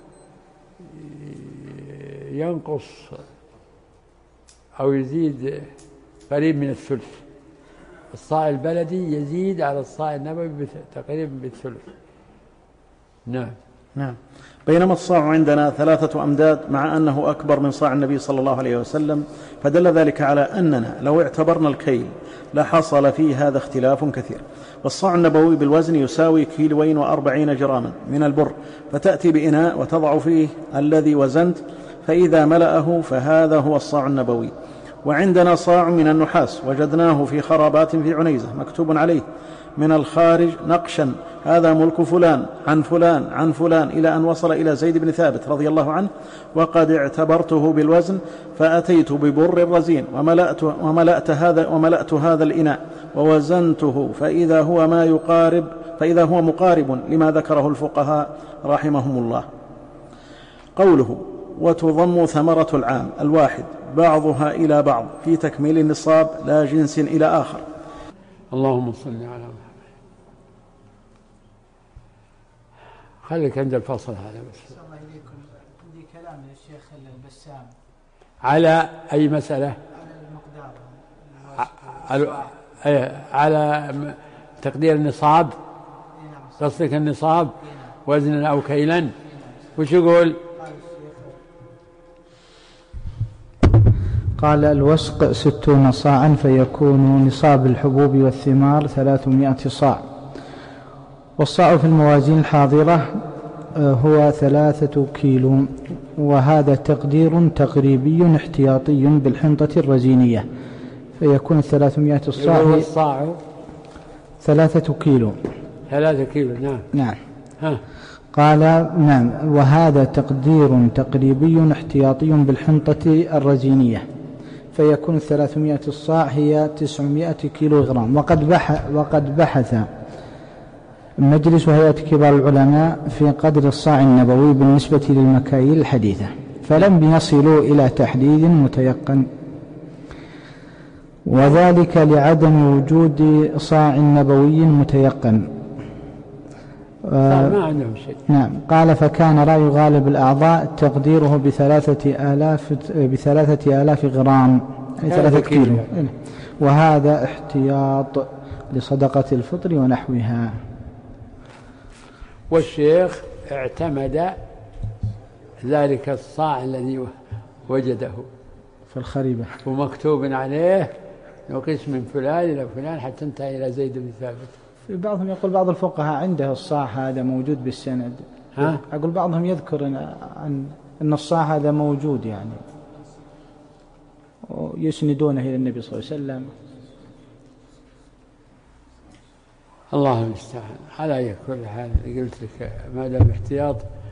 ينقص أو يزيد قريب من الثلث. الصاع البلدي يزيد على الصاع النبوي تقريبا بالثلث. نعم. نعم. بينما الصاع عندنا ثلاثة أمداد، مع أنه أكبر من صاع النبي صلى الله عليه وسلم، فدل ذلك على أننا لو اعتبرنا الكيل لحصل فيه هذا اختلاف كثير. والصاع النبوي بالوزن يساوي كيلوين وأربعين جراما من البر، فتأتي بإناء وتضع فيه الذي وزنت، فإذا ملأه فهذا هو الصاع النبوي. وعندنا صاع من النحاس وجدناه في خرابات في عنيزة مكتوب عليه من الخارج نقشا: هذا ملك فلان عن فلان عن فلان، إلى أن وصل إلى زيد بن ثابت رضي الله عنه. وقد اعتبرته بالوزن، فأتيت ببر الرزين وملأت, وملأت, هذا, وملأت هذا الإناء ووزنته، فإذا هو ما يقارب فإذا هو مقارب لما ذكره الفقهاء رحمهم الله. قوله وتضم ثمرة العام الواحد بعضها إلى بعض في تكميل النصاب لا جنس إلى آخر. اللهم صل على محمد. خليك عند الفصل هذا بس. الله إليكم، عندي كلام للشيخ البسام على أي مسألة؟ على المقدار، على, على تقدير النصاب. قصدك النصاب وزنا أو كيلا؟ وش يقول؟ قال الوسق ستون صاعا، فيكون نصاب الحبوب والثمار ثلاثمائة صاع. والصاع في الموازين الحاضرة هو ثلاثة كيلو، وهذا تقدير تقريبي احتياطي بالحنطة الرزينية، فيكون ثلاثمائة الصاع الصاع ثلاثة كيلو. ثلاثة كيلو نعم. نعم. ها. قال نعم، وهذا تقدير تقريبي احتياطي بالحنطة الرزينية، فيكون ثلاثمائة الصاع هي تسعمائة كيلو غرام. وقد بحث, وقد بحث مجلس هيئة كبار العلماء في قدر الصاع النبوي بالنسبة للمكاييل الحديثة، فلم يصلوا إلى تحديد متيقن، وذلك لعدم وجود صاع نبوي متيقن. آه ما عندهم شيء. نعم. قال فكان رأي غالب الأعضاء تقديره بثلاثة آلاف بثلاثة آلاف غرام، أي ثلاثة كيلو، وهذا احتياط لصدقة الفطر ونحوها. والشيخ اعتمد ذلك الصاع الذي وجده في الخريبة ومكتوب عليه وقسم من فلان إلى فلان حتى انتهى إلى زيد بن ثابت. في بعضهم يقول بعض الفقهاء عنده الصاع هذا موجود بالسند. ها؟ أقول بعضهم يذكر أن أن الصاع هذا موجود يعني، ويسندونه إلى النبي صلى الله عليه وسلم. الله المستعان. على كل حال قلت لك ما دام احتياط،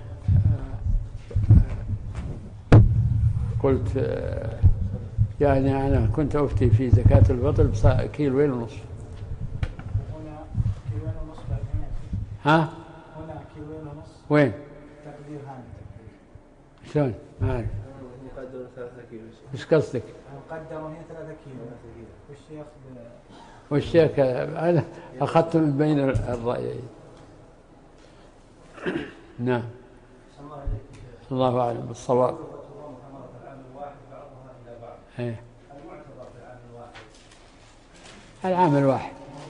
قلت يعني أنا كنت أفتي في زكاة الفطر بكيلوين ونصف. هنا كيلوين ونصف بعد. ها؟ هنا كيلوين ونصف. وين؟ تقدير هذا. شلون؟ ما أعرف. مقدر ثلاثة كيلو. إيش قصدك؟ مقدر هنا ثلاثة كيلو. والشيخ والشيخ أنا أخذت من بين الرأيين. نعم. الله أعلم بالصواب. ايه العام الواحد.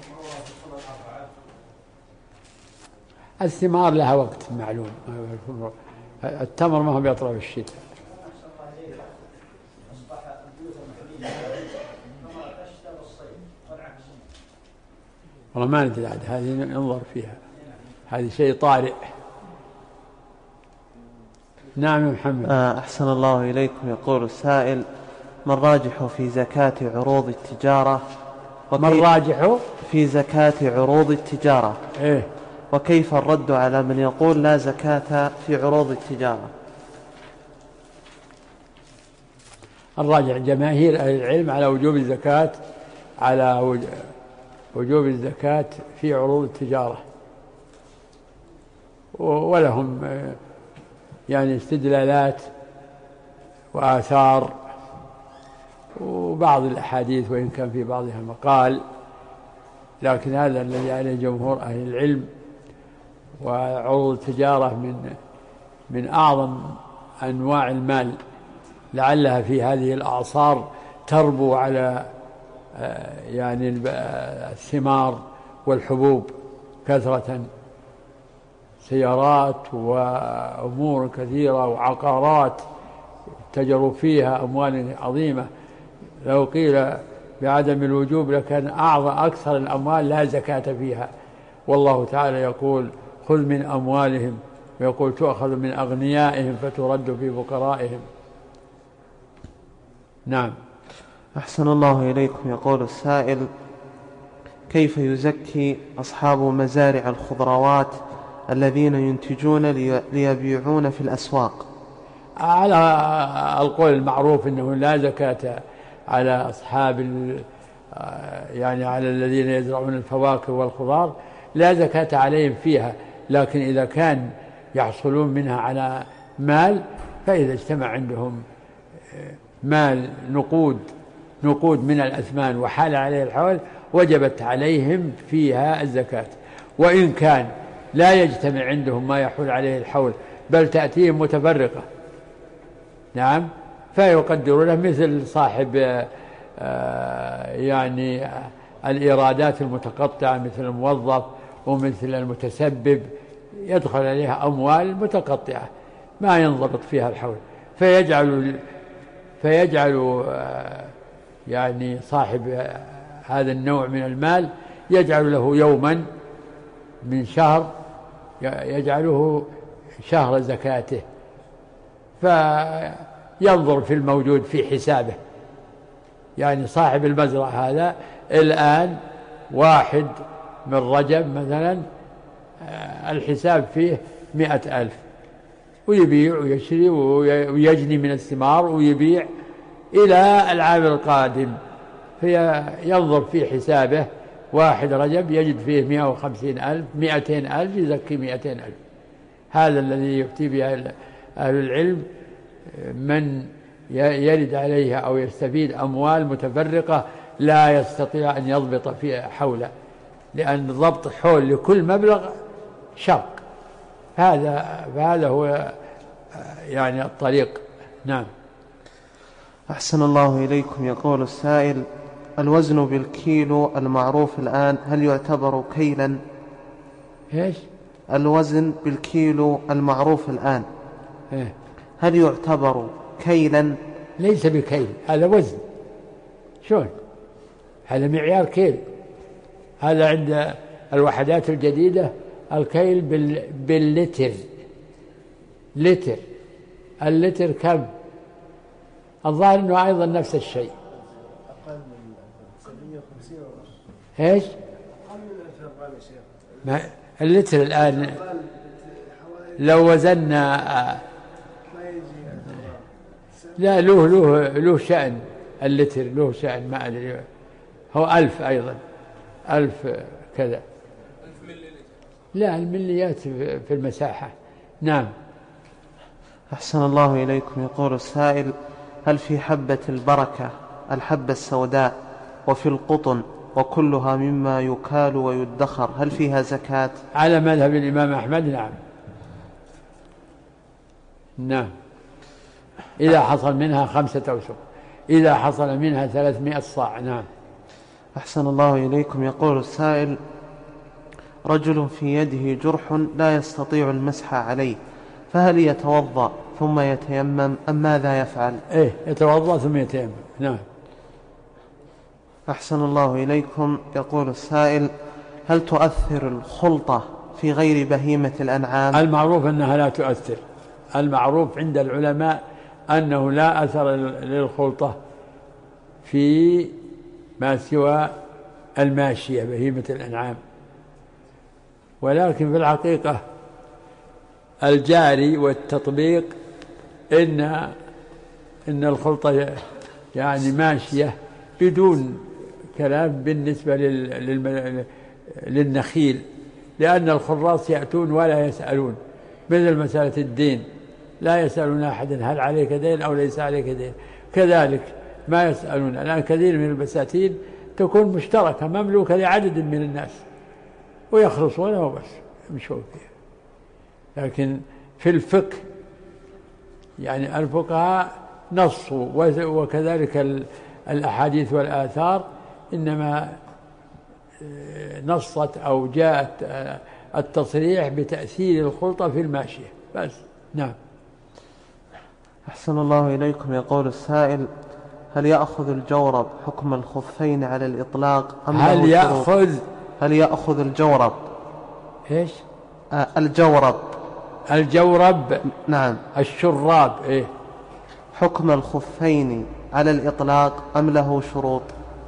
الثمار لها وقت معلوم، التمر ما هو بيطلع في الشتاء. والله ما ندري عاد، هذه ننظر فيها، هذه شيء طارئ. نعم يا محمد. أحسن الله إليكم. يقول السائل: ما الراجح في زكاة عروض التجارة؟ ما الراجح في زكاة عروض التجارة؟ إيه؟ وكيف الرد على من يقول لا زكاة في عروض التجارة؟ الراجح جماهير أهل العلم على وجوب الزكاة، على وجوب الزكاة في عروض التجارة، ولهم يعني استدلالات وآثار وبعض الأحاديث، وإن كان في بعضها مقال، لكن هذا الذي عليه جمهور أهل العلم. وعروض التجارة من من أعظم أنواع المال، لعلها في هذه الأعصار تربو على يعني الثمار والحبوب كثرة، سيارات وأمور كثيرة وعقارات تجر فيها أموال عظيمة. لو قيل بعدم الوجوب لكان أعظم أكثر الأموال لا زكاة فيها، والله تعالى يقول: خذ من أموالهم، ويقول: تؤخذ من أغنيائهم فترد في فقرائهم. نعم. أحسن الله إليكم. يقول السائل: كيف يزكي أصحاب مزارع الخضروات الذين ينتجون ليبيعون في الأسواق؟ على القول المعروف أنه لا زكاة على أصحاب يعني على الذين يزرعون الفواكه والخضار، لا زكاة عليهم فيها، لكن إذا كان يحصلون منها على مال، فإذا اجتمع عندهم مال نقود نقود من الأثمان وحال عليه الحول، وجبت عليهم فيها الزكاة. وإن كان لا يجتمع عندهم ما يحول عليه الحول، بل تأتيهم متفرقة، نعم، فيقدرونه مثل صاحب يعني الإيرادات المتقطعة، مثل الموظف ومثل المتسبب، يدخل عليها أموال متقطعة ما ينضبط فيها الحول، فيجعل فيجعل يعني صاحب هذا النوع من المال يجعل له يوما من شهر يجعله شهر زكاته، فينظر في الموجود في حسابه. يعني صاحب المزرعة هذا الآن واحد من رجب مثلا الحساب فيه مئة ألف، ويبيع ويشري ويجني من الثمار ويبيع إلى العام القادم، فينظر في حسابه واحد رجب يجد فيه مئة وخمسين ألف، مئتين ألف، يزكي مئتين ألف. هذا الذي يفتي به أهل العلم. من يرد عليها أو يستفيد أموال متفرقة لا يستطيع أن يضبط فيها حولا، لأن ضبط حول لكل مبلغ شق. هذا فهذا هو يعني الطريق. نعم. أحسن الله إليكم. يقول السائل: الوزن بالكيلو المعروف الآن هل يعتبر كيلا؟ إيش؟ الوزن بالكيلو المعروف الآن إيه؟ هل يعتبر كيلا؟ ليس بكيل، هذا وزن. شلون؟ هذا معيار كيل. هذا عند الوحدات الجديدة الكيل بال... باللتر. لتر. اللتر كم؟ الظاهر أنه أيضا نفس الشيء. ايش؟ ما اللتر الآن لو وزننا لا له له له شأن. اللتر له شأن، ما أدري، هو ألف أيضا، ألف كذا. لا، المليات في المساحة. نعم. أحسن الله إليكم. يقول السائل: هل في حبة البركة الحبة السوداء وفي القطن وكلها مما يكال ويدخر هل فيها زكاة؟ على مذهب الإمام أحمد نعم. نعم، إذا حصل منها خمسة أوسق، إذا حصل منها ثلاثمائة صاع. نعم. أحسن الله إليكم. يقول السائل: رجل في يده جرح لا يستطيع المسح عليه، فهل يتوضأ ثم يتيمم أم ماذا يفعل؟ إيه، يتوضأ ثم يتيمم. نعم. أحسن الله إليكم. يقول السائل: هل تؤثر الخلطة في غير بهيمة الأنعام؟ المعروف أنها لا تؤثر. المعروف عند العلماء أنه لا أثر للخلطة في ما سوى الماشية بهيمة الأنعام، ولكن في الحقيقة الجاري والتطبيق إن إن الخلطة يعني ماشية بدون كلام بالنسبة للنخيل، لأن الخراص يأتون ولا يسألون، مثل مسألة الدين لا يسألون أحدا هل عليك دين أو ليس عليك دين، كذلك ما يسألون. الآن كثير من البساتين تكون مشتركة مملوكة لعدد من الناس ويخلصونه وبس يمشون فيها. لكن في الفقه يعني الفقهاء نصوا، وكذلك الأحاديث والآثار إنما نصت أو جاءت التصريح بتأثير الخلطة في الماشية بس. نعم. أحسن الله إليكم. يقول السائل: هل يأخذ الجورب حكم الخفين على الإطلاق أم هل يأخذ هل يأخذ الجورب إيش؟ آه الجورب الجورب نعم الشراب إيه؟ حكم الخفين على الإطلاق أم له شروط؟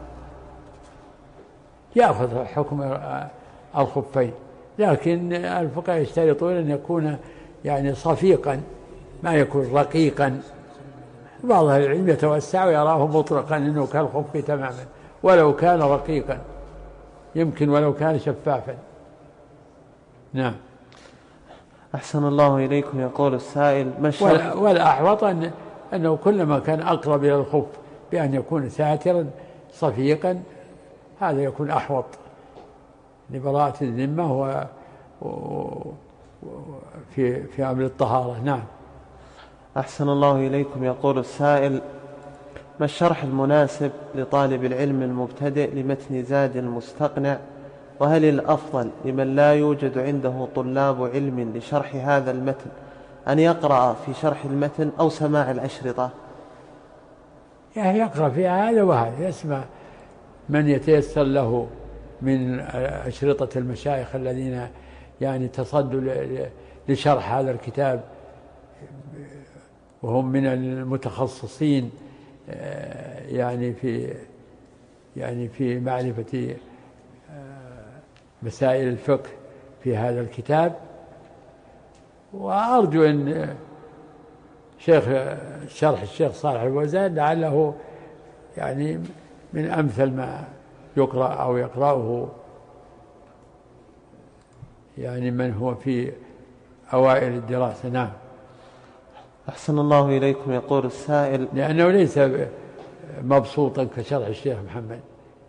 يأخذ حكم الخفين، لكن الفقهاء يشترطون أن يكون يعني صفيقا، ما يكون رقيقا. بعض أهل العلم يتوسع ويراه مطلقا أنه كالخف تماما ولو كان رقيقا، يمكن ولو كان شفافا. نعم. أحسن الله إليكم. يقول السائل: والأحوط أن أنه كلما كان أقرب إلى الخف بأن يكون ساترا صفيقا هذا يكون أحوط لبراءة الذمة و... و... في في أمر الطهارة. نعم. أحسن الله إليكم. يقول السائل: ما الشرح المناسب لطالب العلم المبتدئ لمتن زاد المستقنع، وهل الأفضل لمن لا يوجد عنده طلاب علم لشرح هذا المتن أن يقرأ في شرح المتن أو سماع الأشرطة؟ يعني يقرأ في هذا وهذا، يسمع من يتيسر له من أشرطة المشايخ الذين يعني تصدوا لشرح هذا الكتاب، وهم من المتخصصين يعني في يعني في معرفة مسائل الفقه في هذا الكتاب. وأرجو أن شيخ شرح الشيخ صالح الفوزان لعله يعني من أمثل ما يقرأ أو يقرأه يعني من هو في أوائل الدراسة. نعم. أحسن الله إليكم. يقول السائل: لأنه ليس مبسوطا كشرح الشيخ محمد.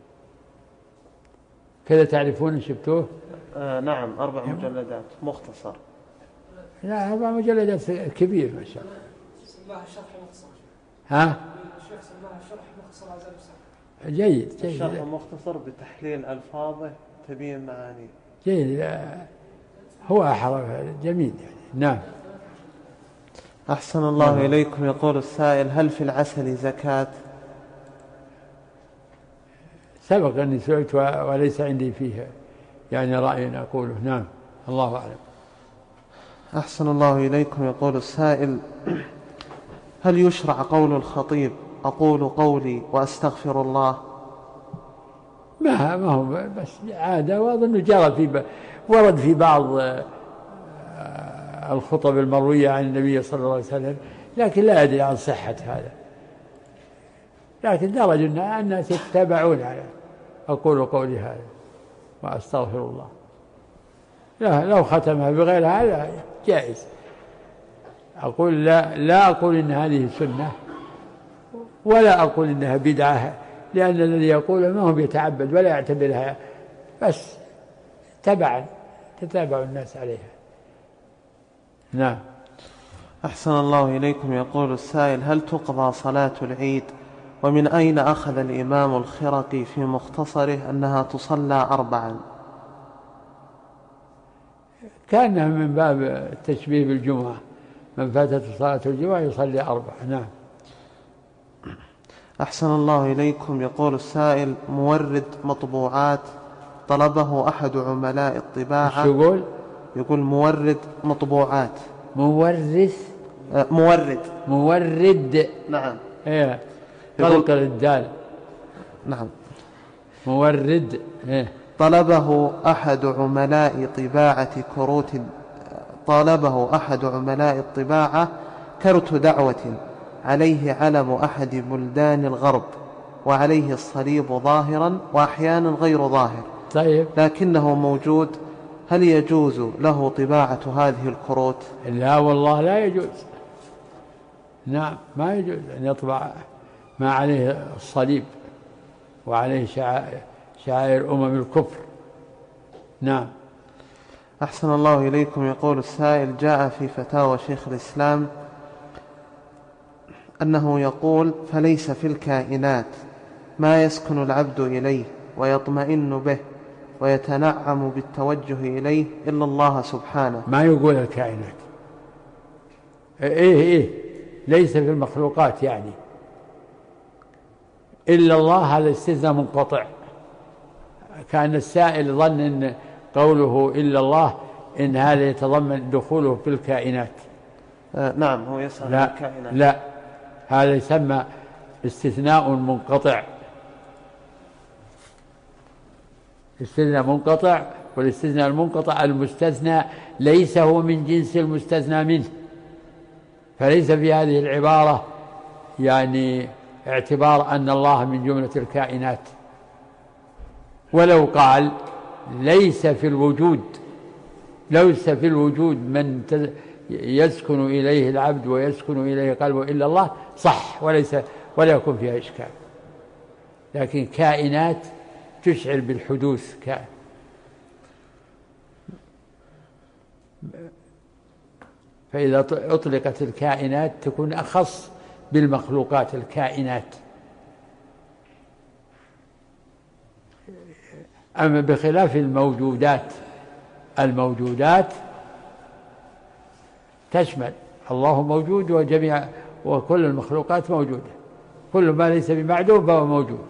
كذا تعرفون شفتوه؟ آه نعم، أربع مجلدات مختصر. لا، أربع مجلدات كبير ما شاء الله. سماها شرح مختصر. ها؟ الشيخ سماها شرح مختصر عزل الساعة. جيد جيد. شرح مختصر بتحليل ألفاظه تبين معاني. جيد، هو أحرف جميل يعني. نعم. أحسن الله نعم. إليكم. يقول السائل: هل في العسل زكاة؟ سبق أني سئلت وليس عندي فيه يعني رأي أقوله. نعم، الله أعلم. أحسن الله إليكم. يقول السائل: هل يشرع قول الخطيب أقول قولي وأستغفر الله؟ ما ما هو بس عادة، وأظن جرى في ورد في بعض الخطب المروية عن النبي صلى الله عليه وسلم، لكن لا أدري عن صحة هذا. لكن درج الناس يتبعون على أقول قولي هذا وأستغفر الله. لا، لو ختمها بغير هذا جائز. أقول لا لا أقول إن هذه سنة، ولا أقول إنها بدعة، لأن الذي يقول ما هو بيتعبد ولا يعتبرها، بس تبعا تتابع الناس عليها. نعم. أحسن الله إليكم. يقول السائل: هل تقضى صلاة العيد؟ ومن أين أخذ الإمام الخرقي في مختصره أنها تصلى أربعا؟ كأنها من باب التشبيه بالجمعة، من فاتت صلاة الجمعة يصلي أربعة. نعم. أحسن الله إليكم. يقول السائل: مورد مطبوعات طلبه أحد عملاء الطباعة. شو يقول؟ يقول مورد مطبوعات. مورث آه مورد مورد نعم. ايه قلقل الدال. نعم. مورد. ايه طلبه أحد عملاء طباعة كروت طلبه أحد عملاء الطباعة كرت دعوة عليه علم أحد بلدان الغرب وعليه الصليب ظاهرا وأحيانا غير ظاهر، طيب، لكنه موجود. هل يجوز له طباعة هذه الكروت؟ لا والله لا يجوز. نعم، ما يجوز أن يطبع ما عليه الصليب وعليه شعائر, شعائر أمم الكفر. نعم. أحسن الله إليكم. يقول السائل: جاء في فتاوى شيخ الإسلام أنه يقول: فليس في الكائنات ما يسكن العبد إليه ويطمئن به ويتنعم بالتوجه إليه إلا الله سبحانه. ما يقول الكائنات، إيه إيه ليس في المخلوقات يعني إلا الله، هذا استثناء منقطع. كان السائل ظن أن قوله إلا الله إن هذا يتضمن دخوله في الكائنات. آه نعم، هو يسأل عن الكائنات. لا، هذا يسمى استثناء منقطع. استثناء منقطع، والاستثناء المنقطع المستثنى ليس هو من جنس المستثنى منه، فليس في هذه العبارة يعني اعتبار أن الله من جملة الكائنات. ولو قال ليس في الوجود ليس في الوجود من يسكن إليه العبد ويسكن إليه قلبه إلا الله صح، وليس ولا يكون فيها إشكال. لكن كائنات تشعر بالحدوث، كائن فإذا أطلقت الكائنات تكون أخص بالمخلوقات الكائنات. أما بخلاف الموجودات، الموجودات تشمل الله موجود وجميع وكل المخلوقات موجودة، كل ما ليس بمعدوم فهو موجود.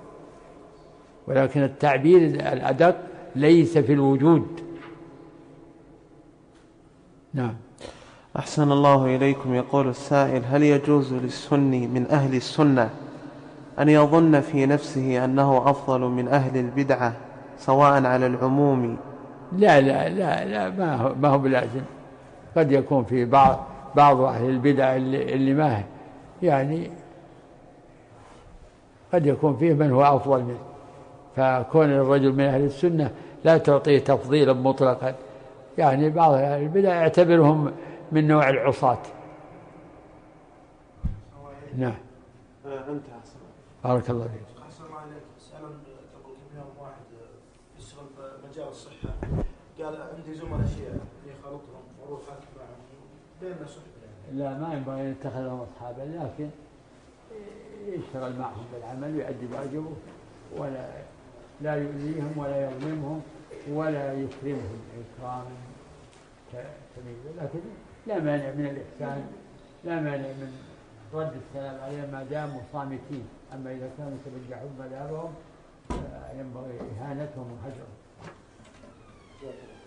ولكن التعبير الأدق ليس في الوجود. نعم. أحسن الله إليكم. يقول السائل: هل يجوز للسني من أهل السنة أن يظن في نفسه أنه أفضل من أهل البدعة سواء على العموم؟ لا لا لا, لا ما هو ما هو بلازم. قد يكون في بعض بعض أهل البدع اللي, اللي ما هي يعني قد يكون فيه من هو أفضل منه، فكون الرجل من أهل السنة لا تعطيه تفضيلا مطلقا. يعني بعض أهل البدع يعتبرهم من نوع العصاة. نعم. أنت بارك الله فيك. أحسن الله عليك. سألا قبل كم يوم واحد يشتغل بمجال الصحة، قال عندي زملاء شيعة اللي خلطهم وأروح أحكي معهم بيننا صحبة يعني. لا ما ينبغي أن يتخذهم أصحابا، لكن يشتغل معهم بالعمل ويؤدي واجبه، ولا لا يؤذيهم ولا يظلمهم ولا يكرمهم إكراما تمييزا، لكن لا مانع من الإحسان، لا مانع من رد السلام عليهم ما داموا صامتين. أما إذا كانوا يتبجحون مذهبهم ينبغي إهانتهم وهجرهم.